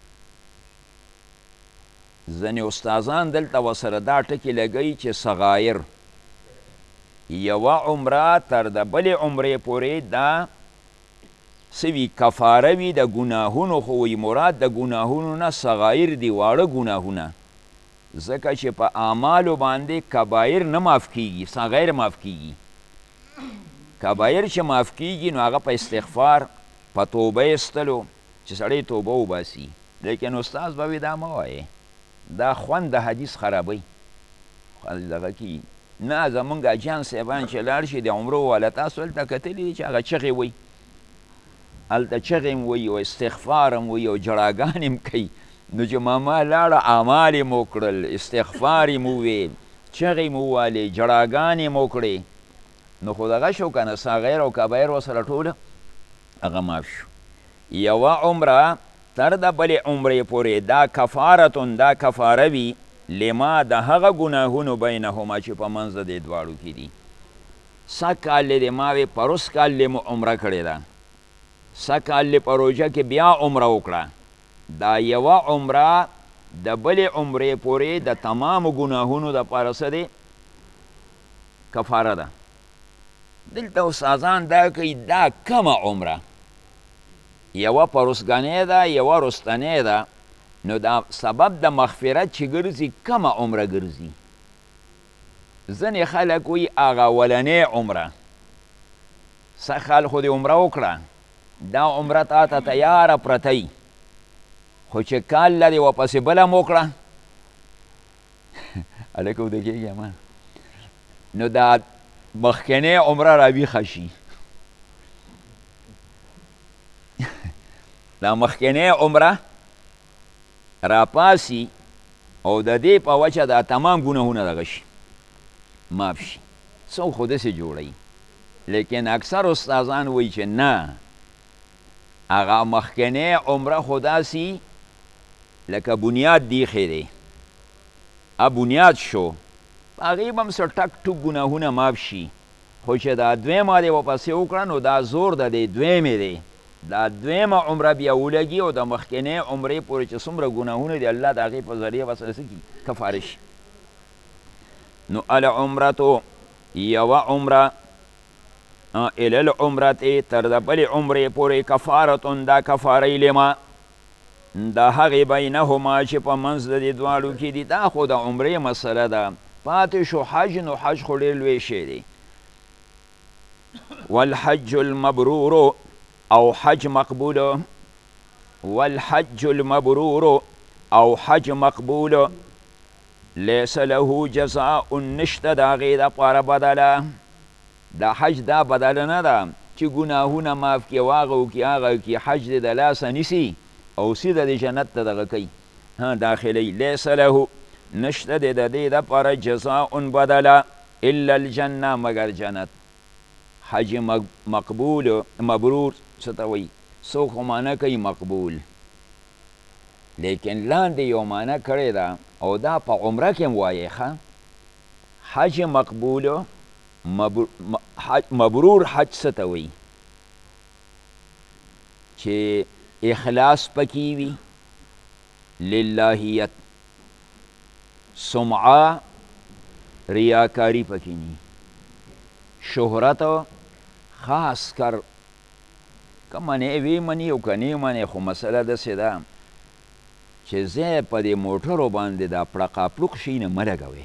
Speaker 1: ځینې استادان دلته ورسره دا ټکي لګوي چې صغایر یوه عمره تر د بلې عمرې پورې دا څه وي؟ کفاره وي د ګناهونو. خو وایي مراد د ګناهونو نه صغایر دي، واړه ګناهونه. ځکه چې په اعمالو باندې کبایر نه معاف کیږي، صغایر معاف کیږي. کبایر چې معاف کیږي نو هغه په استغفار په توبه ایستلو چې سړی توبه وباسي. لیکن استاذ به وي دا مه وایې، دا خوند د حدیث خرابوي. دغه کې نه زمونږ اجان صاحبان چې لاړ شي د عمرو والا تاسو هلته کتلي دي چې هغه چغې وایي، هلته چغې هم وایي او استغفار هم وایي او جړاګانې هم کوي. نو چې ماما لاړه اعمال یې مو کړل، استغفار یې مو ویل، چغې مو ووالې، جړاګانې مو کړې، نو خو دغه شو که نه صغیر او کبایر ورسره ټوله هغه معاف شو. یوه عمره تر د بلې عمرې پورې دا کفارتون دا کفاره وي لما د هغه ګناهونو بینهما چې په منځ د دې دواړو کې دي. څه کال دی ما وی پروس کال دی مو عمره کړې ده، څه کال دی په روژه کې بیا عمره وکړه. دا یوه عمره د بلې عمرې پورې د تمامو ګناهونو دپاره څه دی؟ کفاره ده. دلته استادان دا کوي دا کمه عمره، یوه پروسګنۍ ده یوه رستنۍ ده، نو دا سبب د مغفرت چې ګرځي کمه عمره ګرځي. ځینې خلک وایي هغه اولنۍ عمره، څه خال خو دې عمره وکړه، دا عمره تا ته تیاره پرته خو چې کال لرې ورپسې بله م وکړه هلکه وده کېږي امان، نو دا مخکنۍ عمره راویښه شي. دا مخکنۍ عمره راپاسي او د دې په وجه دا تمام ګناهونه دغه شي معاف شي څو خو داسې جوړوي لیکن اکثر استادان وایي چې نه هغه مخکنی عمره خو داسې لکه بنیاد دیخی دی بنیاد شو هغې به هم څه ټک ټوک ګناهونه معاف شي خو چې دا دویمه دی ورپسې وکړه نو دا زور د دې دویمې دی دا دویمه عمره بیا ولګي او د مخکنۍ عمرې پورې چې څومره ګناهونه دي الله د هغې په ذریعه به سره څه کړي کفاره شي نو العمرتو یوه عمره الی العمرتې تر د بلې عمرې پورې کفارتون دا کفارۍ لما دا هغې بینهما چې په منځ د دې دواړو کې دي دا خو د عمرې مسله ده پاتې شو حج نو حج خو ډېر لوی شی دی والحج المبرور او حج مقبول والحج المبرور او حج مقبول لیس له جزاء نشته د هغې دپاره بدله دا حج دا بدله نه ده چې ګناهونه معاف کړي واغه وکړي هغه وکړي حج دې د لاسه نیسي او سیده د جنت ته دغه کوي داخلی لیس له نشته دی د دې دپاره جزاء بدله الا الجنه مگر جنت حج مقبول مبرور څه ته وایي څوک خو معنی کوي مقبول لیکن لاندې یو معنی کړې ده او دا په عمره کې هم وایي ښه حج مقبول مبرور حج څه ته وایي چې اخلاص پکې وي للهیت سمعه ریاکاری پکې نی شهرت خاص کر که منې وی منې او که نه منې خو مسله داسې ده چې زه په دې موټرو باندې دا پړقا پړوق شي نه مه لګوئ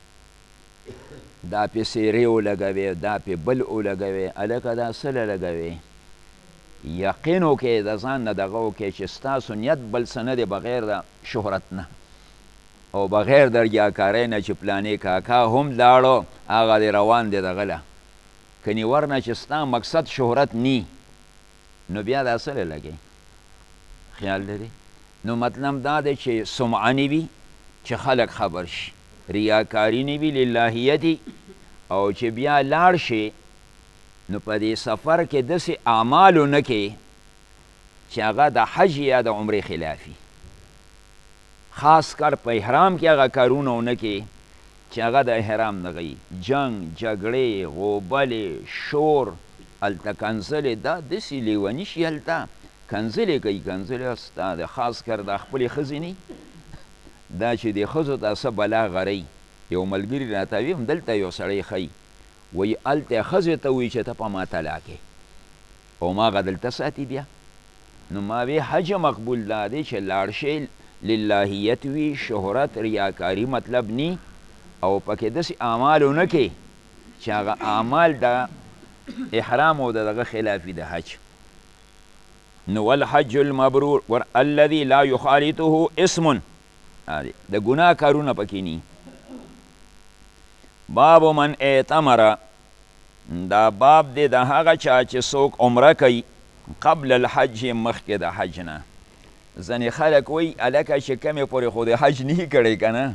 Speaker 1: دا پې سیرې ولګوې دا پې بل ولګوې هلکه دا څه له لګوې یقین وکړئ د ځان نه دغه وکړئ چې ستاسو نیت بل څه نه دی بغیر د شهرت نه او بغیر د ریاکارۍ نه چې پلانې کاکا هم لاړو هغه دی روان دی دغه له کنی ورنه چې ستا مقصد شهرت نی نو بیا دا څه له لګئ خیال لري نو مطلب دا دی چې سمعه نه وي چې خلک خبر شي ریاکاري نه وي للهیتي او چې بیا لاړ شي نو په دې سفر کې داسې اعمالو نه کې چې هغه د حج یا د عمرې خلافي خاص کر په احرام کې هغه کارونه ونه کې چې هغه د احرام نه غي جنگ جګړې غوبلې شور هلته کنځلې دا داسې لیوني شي هلته کنځلې کوي کنځلې ستا د خاص کر د خپلې ښځې نه دا چې د ښځو ته څه بلا غرئ یو ملګري راته وي همدلته یو سړی ښیي وایي هلته ښځې ته وایي چې ته په ما طلاقې او ما هغه دلته ساتي بیا نو ما وی حج مقبول دا دی چې لاړ شي للهیت وي شهرت ریاکاري مطلب نی او پکې داسې اعمال ونه کې چې هغه اعمال د احرام او دغه خلافي د حج نو والحج المبرور الذي لا يخالطه اسم د ګناه کارونه پکې نی باب من اعتمر دا باب دی د هغه چا چې څوک عمره کوي قبل الحج مخکې د حج نه ځینې خلک وایي هلکه چې کمې پورې خو د حج نه کړی که نه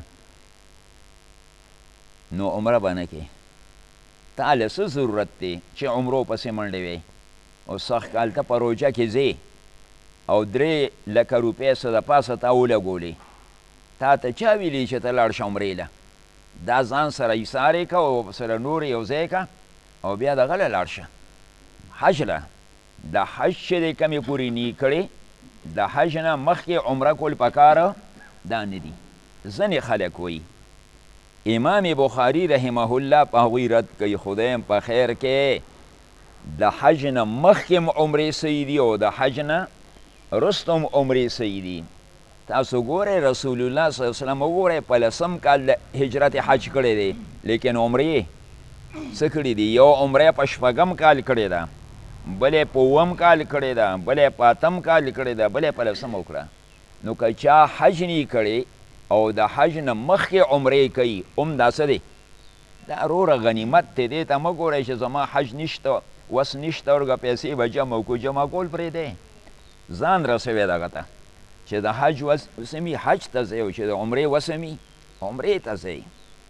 Speaker 1: نو عمره به نه کې تا له څه ضرورت دی چې عمرو پسې منډې وی او سخت کال ته په روژه کې ځې او 3 لکه روپۍ څه د پاسه تا ولګولې تا ته چا ویلي چې ته لاړ شه عمرې له دا ځان سره ایسارې که او سره نور یو ځای که او بیا دغه له لاړ شه حج له د حج چې دی کمې پورې نی کړې د حج نه مخکې عمره کول پکاره دا نه دي ځینې خلک وایي امام بخاري رحمه الله په هغوی رد کوي خدایم په خیر کې د حج نه مخکې هم عمرې صحیح دي او د حج نه وروسته هم عمرې صحیح دي تاسو ګورئ رسول الله صلی الله علیه وسلم وګورئ په 10 کال د هجرت حج کړی دی لیکن عمرې څه کړي دي یو عمره په 6 کال کړې ده بلې په 9 کال کړې ده بلې په 8 کال کړې ده بلې په 10 وکړه نو که چا حج نه کړی او د حج نه مخکې عمرې کوي هم دا څه دی دا روره غنیمت دی دې ته مه ګورئ چې زما حج نشته وس نشته ورګه پیسې به جمع کړو جمع کول پرېږدی ځان رسوي دغه ته چې د حج وسمي حج ته ځئ او چې د عمرې وسمي عمرې ته ځئ.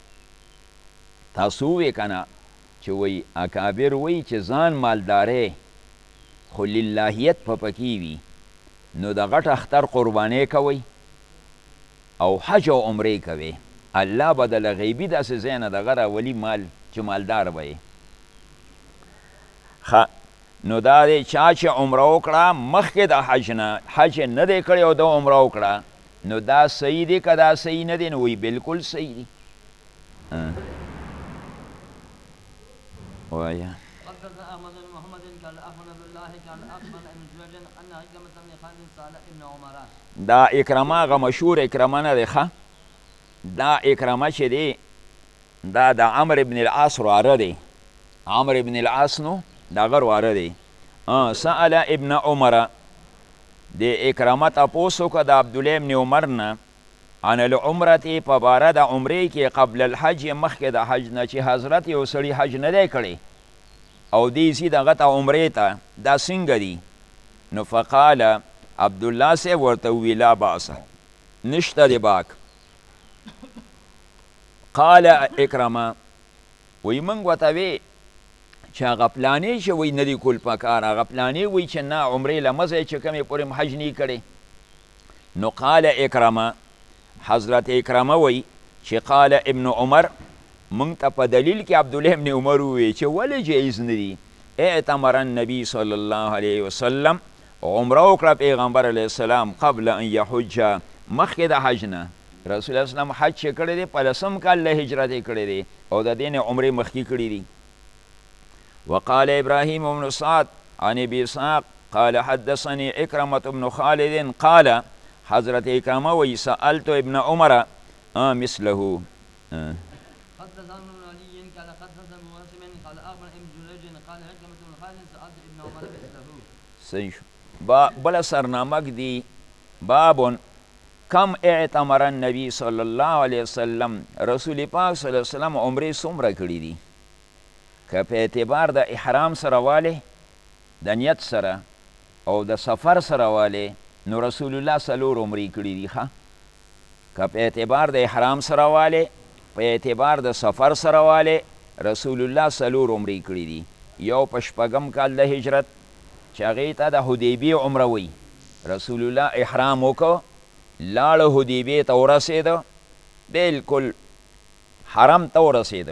Speaker 1: تاسو وویې که نه چې وایي اکابر وایي چې ځان مالدارۍ خو للهیت په پکې وي نو د غټ اختر قربانۍ کوئ او حج او عمرې کوئ، الله به د له غیبي داسې ځای نه دغه راولي مال چې مالدار به یې. نو دا دی چا چې عمره وکړه مخکې د حج نه، حج نه دی کړی او د عمره وکړه، نو دا صحیح دی که دا صحیح نه دی؟ نو وایي بلکل صحیح دی. وایه
Speaker 2: حدثنا احمد بن محمد قال اخبرنا عبد الله قال اخبرنا ابن جريج ان عكرمة بن خالد سال ابن عمر.
Speaker 1: دا اکرمه هغه مشهور اکرمه نه دی ښه، دا اکرمه چې دی دا د عمر ابن العاص رواره دی، عمر ابن العاص نو د هغه رواره دی. سأل ابن عمر د اکرمه تپوس وکړه د عبدالله ابن عمر نه عن العمرة په باره د عمرې کې قبل الحج مخکې د حج نه، چې حضرت یو سړي حج نه دی کړی او دی ځي دغه ته عمرې ته، دا څنګه دي؟ نو فقال عبدالله صاحب ورته ووی لا بأس نشته دی باک. قال اکرمه وی موږ ورته وی چې هغه پلانې چې وی نه دی کول پکار، هغه پلانې وی چې نه عمرې له مه ځئ چې کومې پورې حج نه کړی. نو قال اکرمه حضرت اکرمه وی چې قال ابن عمر موږ ته په دلیل کې عبدالله ابن عمر ووی چې ولې جایز نه دي. اعتمر النبي صلی الله علیه وسلم عمره وکړه پیغمبر علیه السلام قبل ان یحج مخکې د حج نه. رسول الله اسلام حج چې کړی دی په لسم کال له هجرت یې کړی دی او د دې نه عمرې مخکې کړي دي. وقال ابراهیم بن سعد عن ابي اسحاق قال حدثني اکرمة بن خالد قال حضرت اکرمه وی سألت ابن عمر مثله.
Speaker 2: حدثنا ابن علي قال حدثنا ابو هاشم قال اخبر ابن جريج قال عكرمة بن خالد سألت ابن عمر مثله.
Speaker 1: صحیح شو. بل سرنامک دی باب کم اعتمر النبی صلی الله علیه وسلم، رسول پاک صلی الله علیه وسلم عمرې څومره کړي دي؟ که په اعتبار د احرام سره والی، د نیت سره او د سفر سره والی، نو رسول الله 4 عمرې کړي دي ښه. که په اعتبار د احرام سره والی، په اعتبار د سفر سره والی، رسول الله 4 عمرې کړي دي. یو په 6 کال د هجرت چې هغې ته د حدیبیې عمره وی، رسول الله احرام وکړ لاړه حدیبیې ته ورسېده، بلکل حرم ته ورسېده،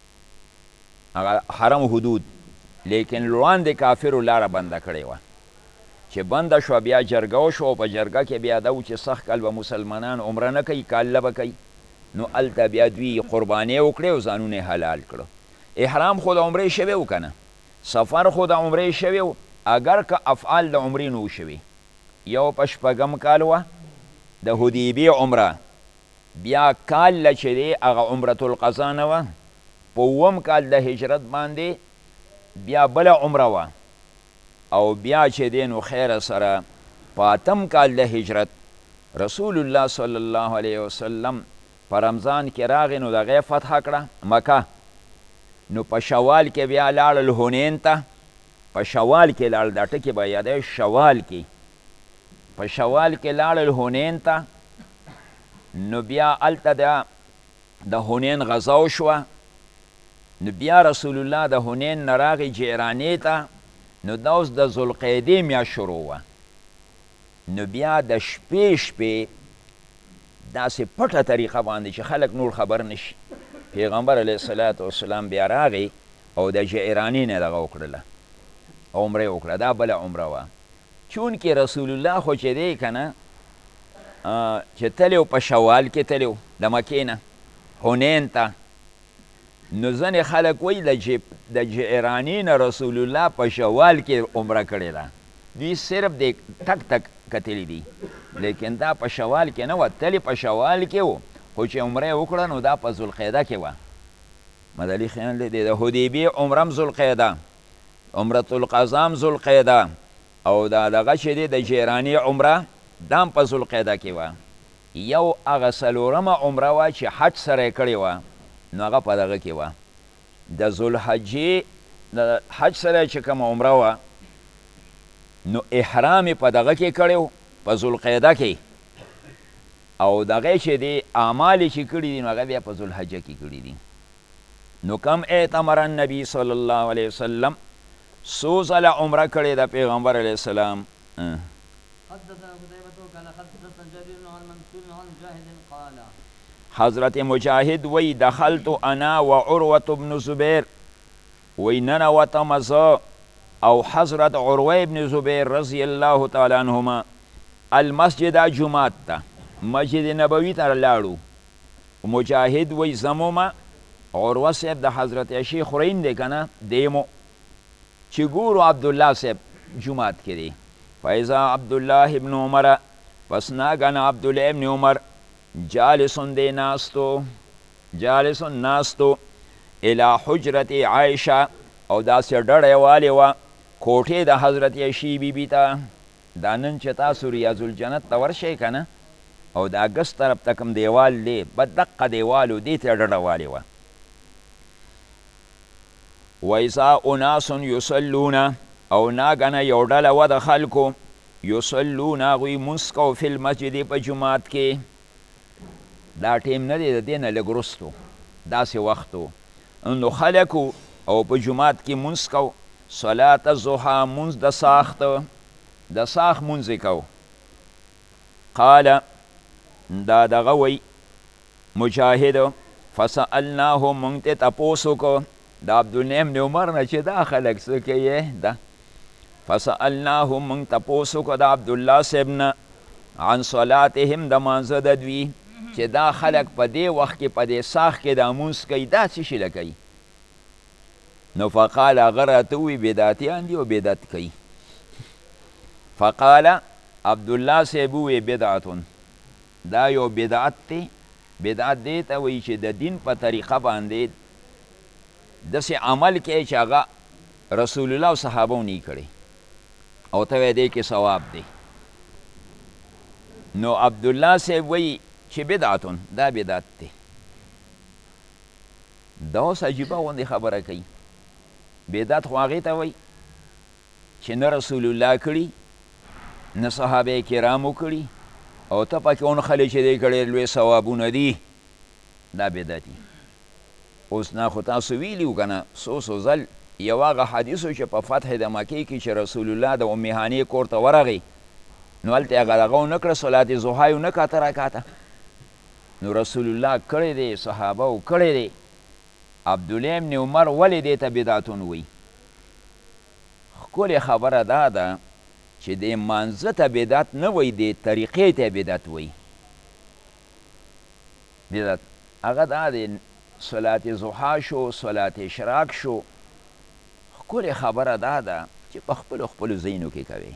Speaker 1: هغه حرم حدود، لیکن وړاندې کافرو لاره بنده کړې وه. چې بنده شوه بیا جرګه وشوه او په جرګه کې بیا دا و چې سخت کال به مسلمانان عمره نه کوي، کاله به کوي. نو هلته بیا دوی قربانۍ وکړې او ځانونه یې حلال کړه. احرام خو د عمرې شوی و که نه، سفر خو د عمرې شوی و، اگر که افعال د عمرې نه وشوي. یو په 6 کال وه د حدیبیې عمره، بیا کال له چې دی هغه عمرة القضا نه وه، په 9 کال د هجرت باندې بیا بله عمره وه، او بیا چې دی نو خیر سره په 8 کال د هجرت رسول الله صلی الله علیه وسلم په رمضان کې راغی نو دغه فتح کړه مکه. نو په شوال کې بیا لاړل هونین ته، په شوال کې لاړل، دا ټکي به یادوي، شوال کې په شوال کې لاړل هونین ته. نو بیا هلته د هونین غزا وشوه. نو بیا رسول الله د هونین نه راغی جعرانې ته، نو دا اوس د ذوالقعدې میاشت شروع وه. نو بیا د شپې داسې پټه طریقه باندې چې خلک نور خبر نشي، پیغمبر علیه الصلاة والسلام بیا راغی او د جعرانې نه دغه وکړله، عمره وکړه، دا بله عمره وه. چونکې رسول الله خو چې دی که نه چې تلی و په شوال کې تلی و د مکې نه هونین ته، نو ځینې خلک وایي د جعرانې نه رسول الله په شوال کې عمره کړې ده، دوی صرف د تک تک کتلی دي، لیکن دا په شوال کې نه وه، تلی په شوال کې و، خو چې عمره یې وکړه نو دا په ذوالقعده کې وه. مدلي خیال دی د حدیبیې عمره هم ذوالقعده، عمرة القضا هم ذوالقعده، او دا دغه چې دی د جیرانې عمره دا هم په ذوالقعده کې وه. یو هغه 4مه عمره وه چې حج سره یې کړې وه، نو هغه په دغه کې وه، د ذوالحجې د حج سره چې کومه عمره وه نو احرام یې په دغه کې کړی و، په ذوالقعده کې او دغه چې دی اعمال چې کړي دي نو هغه بیا په ذوالحجه کې کړي دي. نو کم اعتمر النبي صلی الله علیه وسلم څو ځله عمره کړې ده پیغمبر علیه السلام.
Speaker 2: حدثنا قتيبة قال حدثنا جرير عن منصور عن مجاهد قال
Speaker 1: حضرت مجاهد وی دخلت انا و عروة بن زبیر وی ننوتم زه او حضرت عروه بن زبیر رضی الله تعالی عنهما المسجد جماعت ته مسجد نبوي ته لاړو. مجاهد وی زموما عروه صاحب د حضرت شیخ خورین دی کنه دیمو چې ګورو عبدالله صاحب جماعت کې دی. فاذا عبدالله ابن عمر پس ناګنه عبدالله ابن عمر جالسون دی ناستو الى حجرت عائشه او داسې ډډه والې وه کوټې د حضرت عایشې بیبي ته. دا نن چې تاسو ریاض الجنت ته ورشئ که نه او د اګست طرف ته کوم دیوال دی بدقه دیوال و دې ته ډډه والې وه. وایذا اناس یصلون او ناګنه یو ډله وه د خلکو یصلون هغوی مونځ کو فی المسجد په جومات کې. دا ټیم نه دی د دې نه لږ وروستو داسې وخت و نو خلکو او په جومات کې مونځ کو صلات الضحی مونځ د ساخ مونځ یې کو. قال دا دغه وی مجاهد فسألناه مونږ ته تپوس وکړو د عبدالله بن عمر نه چې دا خلک څه کوي ده. فسألناه مونږ تپوس وکړو د عبدالله صاحب نه عن صلاتهم د مانځه د دوی چې دا خلک په دې وخت کې په دې ساخ کې دا مونځ کوي دا څه شي کوي. نو فقال هغه راته ووایي بدعتیان دي او بدعت کوي. فقال عبدالله صاحب ووایي بدعتون دا یو بدعت دی. بدعت دی ته وایي چې د دین په طریقه باندې داسې عمل کوي چې هغه رسول الله او صحابو نه کړی او ته وایي دې کې ثواب دی. نو عبدالله صاحب وایي چې بدعتون دا بدعت دی. دا اوس عجیبه غوندې خبره کوي. بدعت خو هغې ته وایي چې نه رسول الله کړي نه صحابه کرامو کړي او ته پکې ونښلې چې دی کړی لوی ثوابونه دي دا بدعت دي. اوس نه خو تاسو ویلي وو که نه څو ځل یو هغه حدیث چې په فتح د مکې کې چې رسول الله د ام هانې کور ته ورغی نو هلته هغه دغه ونه کړه صلات ضحی یې ونه که اته رکعته. نو رسول الله کړی دی صحابه کړی دی. عبدالله ابن عمر ولې دې ته بدعتون وایي؟ ښکلې خبره دا ده چې دې مانځه ته بدعت نه وایي دې طریقې ته بدعت وایي. بدعت هغه دا دی صلات ضحی شو صلات اشراق شو. ښکلې خبره دا ده چې په خپلو ځایونو کې کوي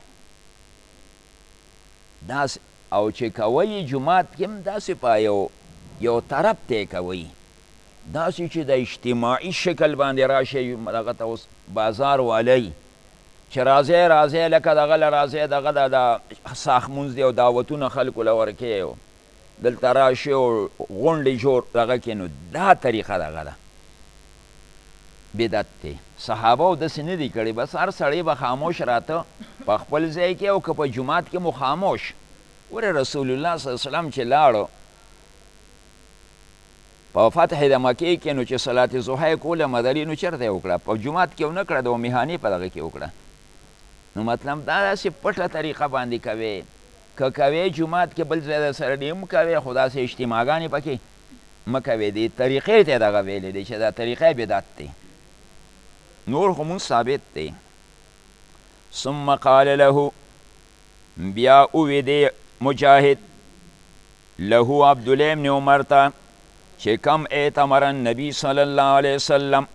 Speaker 1: داسې او چې کوئ جومات کې هم داسې په یو طرف ته یې کوئ داسې چې د اجتماعي شکل باندې راشئ دغه ته اوس بازار والی چې راځئ لکه دغه له راځئ دغه د ساخ مونځ دی او دعوتونه خلکو له ورکوي دلته راشئ او غونډې جوړ دغه کې نو دا طریقه دغه ده بدعت دی. صحابه داسې نه دي کړي بس هر سړی به خاموش راته په خپل ځای کې او که په جومات کې مو خاموش. ګوره رسول الله صلی الله علیه وسلم چې لاړو په فتح د مکې کې نو چې صلات ضحی کوله مدلي نو چېرته یې وکړه؟ په جومات کې ونه کړه د ام هانې په دغه کې وکړه. نو مطلب دا داسې پټه طریقه باندې کوې که کوې جومات کې بل ځای سره ډېر مه کوې خو داسې اجتماعګانې پکې مه کوې. دې طریقې ته یې دغه ویلی دی چې دا طریقه بدعت دی. نور خو مونځ ثابت دی. ثم قال له بیا اووی دی مجاهد له عبدالله ابن عمر ته چې کم اعتمر النبي صلی الله علیه وسلم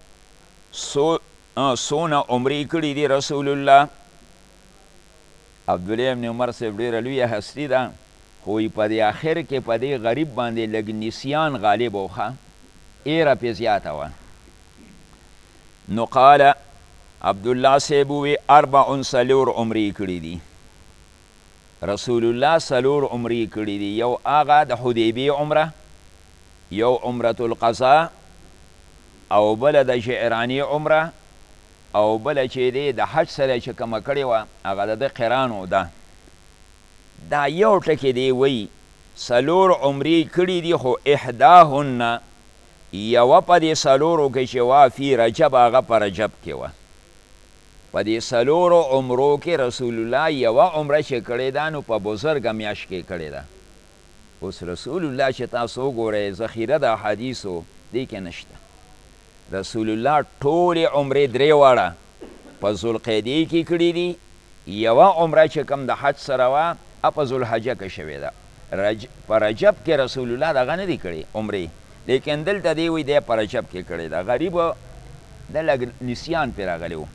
Speaker 1: څونه عمرې کړي دي رسول الله. عبدالله ابن عمر صاحب ډېره لویه هستي ده خو په دې آخر کې په دې غریب باندې لږ نسیان غالب و ښه ایره پې زیاته وه. نو قال عبدالله صاحب ووی 4 څلور عمرې کړي دي رسول الله 4 عمرې کړي دي. یو هغه د حدیبیې عمره یو عمرة القضا او بله د جعراني عمره او بله چې دی د حج سره چې کومه کړې وه هغه د ده قران و ده. دا یو ټکې دی وایي څلور عمرې کړي دي خو احداهن یوه په دې څلورو کې چې وه فی رجب هغه په رجب کې وه په دې څلورو عمرو کې رسول الله یوه عمره چې کړې ده نو په بزرګه میاشت کې کړې ده اوس رسول الله چې تاسو وګورئ ذخیره د احادیثو دې کې نشته رسول الله ټولې عمرې درې واړه په ذوالقعدې کې کړي دي یوه عمره چې کوم د حج سره وه په ذوالحجه کې شوې ده په رجب کې رسول الله دغه نه دي کړې عمرې لیکن دلته دی وایي دی په رجب کې کړې ده غریب د لږ نسیان پرې راغلی و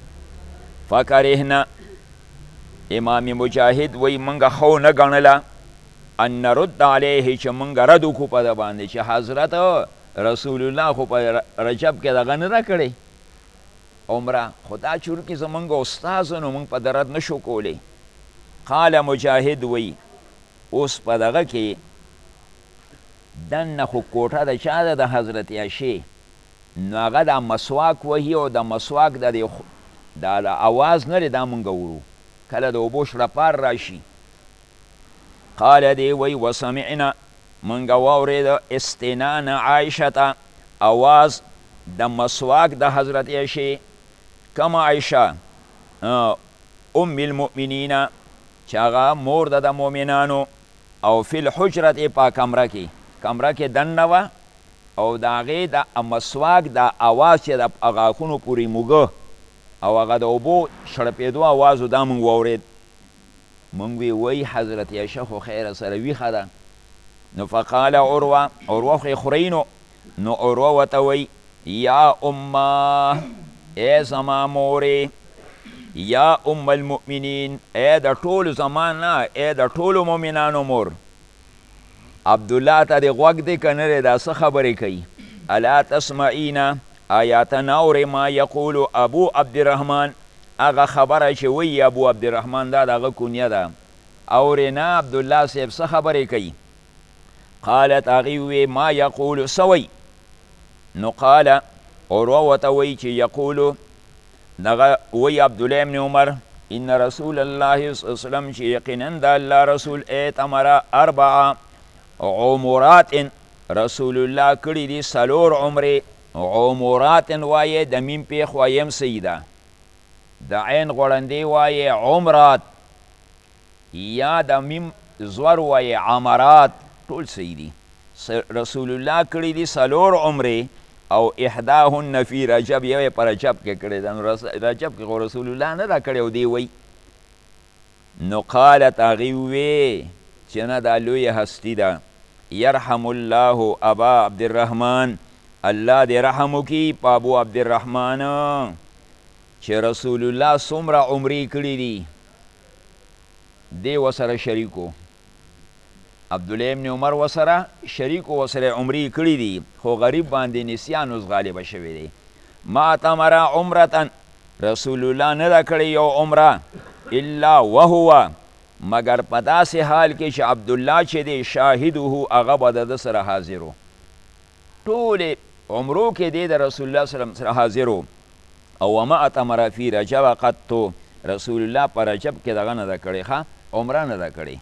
Speaker 1: فکرهنه امام مجاهد وایي موږ ښه نه ګڼله ان نرد علیه چې موږ رد وکړو په ده باندې چې حضرت رسول الله خو په رجب کې دغه نه ده کړې عمره خو دا چونکې زموږ استاذ نو موږ په ده رد نشو کولی قال مجاهد وایي اوس په دغه کې دننه خو کوټه د چا ده د حضرت عایشې نو هغه دا مسواک وهي او د مسواک د اواز نه دی دا مونږ ورو کله د اوبو شړپار راشي قال دی وی وسمعنا مونږ واورېده استنان عایشته اواز د مسواک د حضرت عایشې کم عایشه ام المؤمنین چې هغه مور ده د مؤمنانو او فی الحجرت په کمره کې دننه وه او د هغې د مسواک د اواز چې د غاښونو پورې موږه او هغه د اوبو شړپېدو اواز و دا مونږ واورېد مونږ وی حضرت عایشه خو خیره سره ویښه ده نو فقال عروه خو خورئ نو عروه ورته وی یا امه ای زما مورې یا ام المؤمنین ای د ټولو زمان نه ای د ټولو مؤمنانو مور عبدالله ته د غوږ دی که نه دی دا څه خبرې کوي الا تسمعین آیا ته نه اورې ما یقولو ابو عبدالرحمن هغه خبره چې وایي ابو عبدالرحمن دا د هغه کنیه ده اورې نه عبدالله صاحب څه خبرې کوي قالت هغې ووی ما یقولو څه وی نو قال عروه ورته وایي چې یقولو دغه وی عبدالله ابن عمر ان رسول الله صلی الله علیه وسلم چې یقینا د الله رسول اعتمر 4 عمرات رسول الله کړي دي 4 عمرې عمرات وایې د میم پیښ وایم سیده د عین غوړندې وایې عمرات یا د میم زور وایې عمرات ټول صحیح دي رسول الله کړي دي 4 عمرې او احداهن فی رجب یو په رجب کې کړی ده نو رجب کې خو رسول الله نه دا کړی او دی وی نو قالت هغې ووې چې نه دا لویه هستي ده یرحم الله ابا عبدالرحمن الله دې رحم وکړي په ابو عبدالرحمن چې رسول الله څومره عمرې کړي دي دی ورسره شریکو عبدالله ابن عمر وسره شریکو ورسره عمرې کړي دي خو غریب باندې نسیان اوس غالبه شوی دی ما تمره عمرة رسول الله نه ده کړې یو عمره الا وهو مگر په داسې حال کې چې عبدالله چې دی شاهده هغه به د ده سره حاضر و ټولې عمرو کې دی د رسول الله صلی الله علیه وسلم سره حاضر و او وما اتمر فی رجب قط رسول الله په رجب کې دغه نه ده کړې ښه عمره نه ده کړې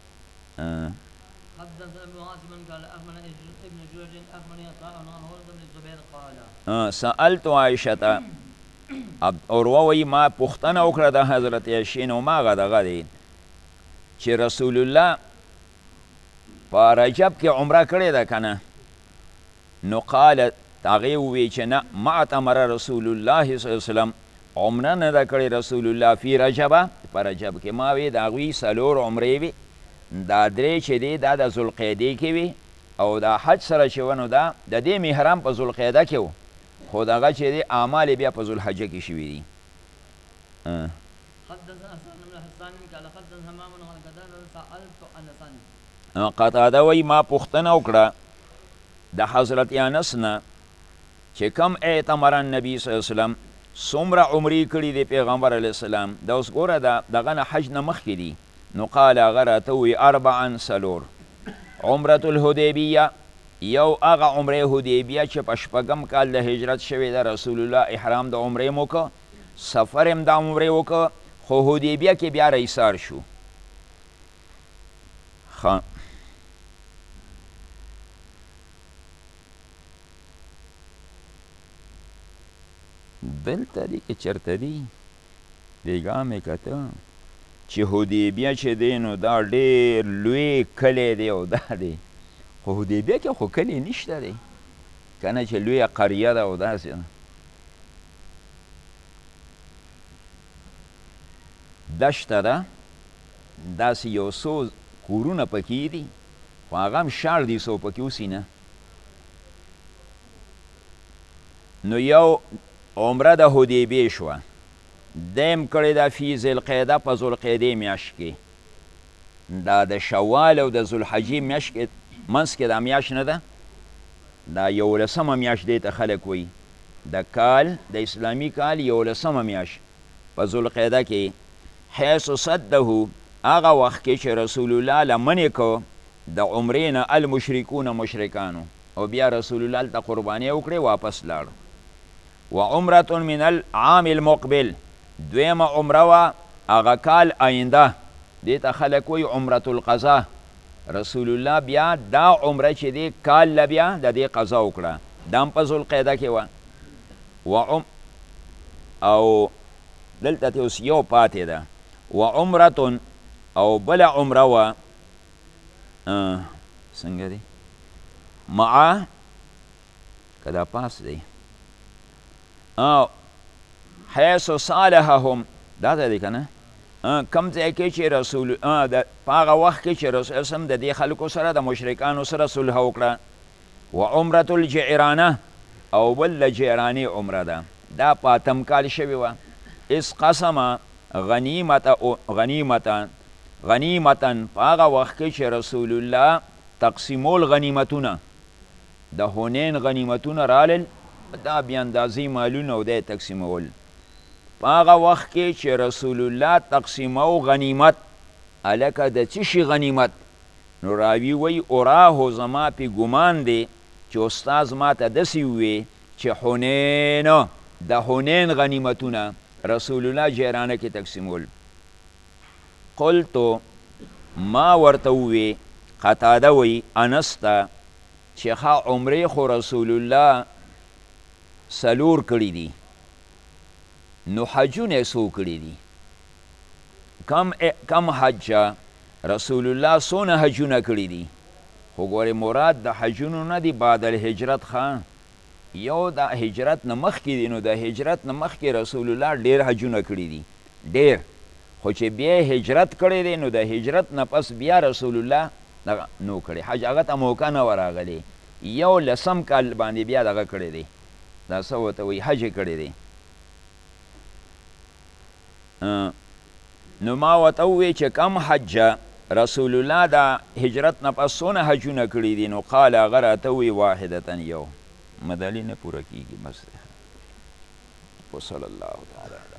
Speaker 2: حدثنا ابن عاصم قال اخبرنا ابن جريج اخبرني عطاء عن عروه بن الزبير قال
Speaker 1: سألت عائشة عروه وایي ما پوښتنه وکړه د حضرت عایشې نو ما هغه دغه دی چې رسول الله په رجب کې عمره کړې ده که نه نو قالت هغې ووی چې نه ما اعتمر رسول الله صلی الله علیه وسلم عمره نه ده کړې رسول الله فی رجبه په رجب کې ما وی د هغوی 4 عمرې وي دا 3 چې دی دا د ذوالقعدې کې وي او دا حج سره چې و نو دا د دې محرم په ذوالقعده کې و خو دغه چې دی اعمال بیا په ذوالحجه کې شوي دي
Speaker 2: حدثنا حسن بن حسان قال حدثنا همام بن قتادة سألت انس
Speaker 1: قتاده وایي ما پوښتنه وکړه د حضرت انس نه چې کم اعتمر النبي صلی الله علیه وسلم څومره عمرې کړي دی پیغمبر علیه السلام دا اوس ګوره دغه نه حج نه مخکې دي نو قال هغه راته ووایي 4 عمرة الحدیبیه یو هغه عمرې حدیبیه چې په 6م کال د هجرت شوې ده رسول الله احرام د عمرې م وکړه سفر هم د عمرې وکړه خو حدیبیه کې بیا رئیسار شو دلته دی که چېرته دی بیګا مې کته چې حدیبیه چې دی نو دا ډېر لوی کلی دی او دا دی خو حدیبیه کې خو کلی نشته دی که نه چې لویه قریه ده او داسې ده دشته ده داسې یو څو کورونه پکې دي خو هغه هم شاړ دي څو پکې اوسي نه نو یو عمره د حدیبیې شوه دیم کړې ده فی ذوالقعده په ذوالقعدې میاشت کې دا د شوال او د ذوالحجې میاشت کې منځ کې دا میاشت نه ده دا 11مه میاشت دی ته خلک وایي د کال د اسلامي کال 11مه میاشت په ذوالقعده کې حیث صده هغه وخت کې چې رسول الله لمنې کو د عمرې نه المشرکون مشرکانو او بیا رسول الله هلته قرباني وکړې واپس لاړ و عمرة من العام المقبل دویمه عمره وه هغه کال آینده دې ته خلک وایي عمرة القضا رسول الله بیا دا عمره چې دی کال له بیا د دې قضا وکړه دا هم په ذوالقعده کې وه او دلته ته اوس یو پاتې ده و عمرة او بله عمره وه څنګه دی مع که دا پاس دی حیث صالحهم دا ته دی که نه کم ځای کې چې رسول په هغه وخت کې چې رسول سم د دې خلکو سره د مشرکانو سره صلح وکړه و عمرة الجعرانه او بل د جعرانې عمره ده دا په اتم کال شوې وه اس قسمه غنیمتا په هغه وخت کې چې رسول الله تقسیمول غنیمتونه د هونین غنیمتونه رالل دا بې اندازې مالونه او دی تقسیمول په هغه وخت کې چې رسول الله تقسیمو غنیمت هلکه د څه شي غنیمت نو راوي وایي اراهو زما پې ګمان دی چې استاذ ما ته داسې ووې چې حنین د حنین غنیمتونه رسول الله جیرانه کې تقسیمول قلتو ما ورته ووې قتاده وایي انس ته چې ښه عمرې خو رسول الله سلور کړي دي نو حجونه څو کړي دي کم حجه رسول الله څونه حجونه کړي دي خو ګورې مراد د حجونو نه دي بعد الهجرت ښه یو د هجرت نه مخکې دي نو د هجرت نه مخکې رسول الله ډېر حجونه کړي دي ډېر خو چې بیا هجرت کړی دی نو د هجرت نه پس بیا رسول الله نو کړی حج هغه ته موقع نه ورغلی یو لسم کال باندې بیا دغه کړی دی دا څه ورته وایي حج یې کړی دی نو ما ورته ووایي چې کم حجه رسول الله د هجرت نه پس څونه حجونه کړي دي نو قال هغه راته ووایي واحدتا یو مدلي نه پوره کېږي بس وصلی الله تعالی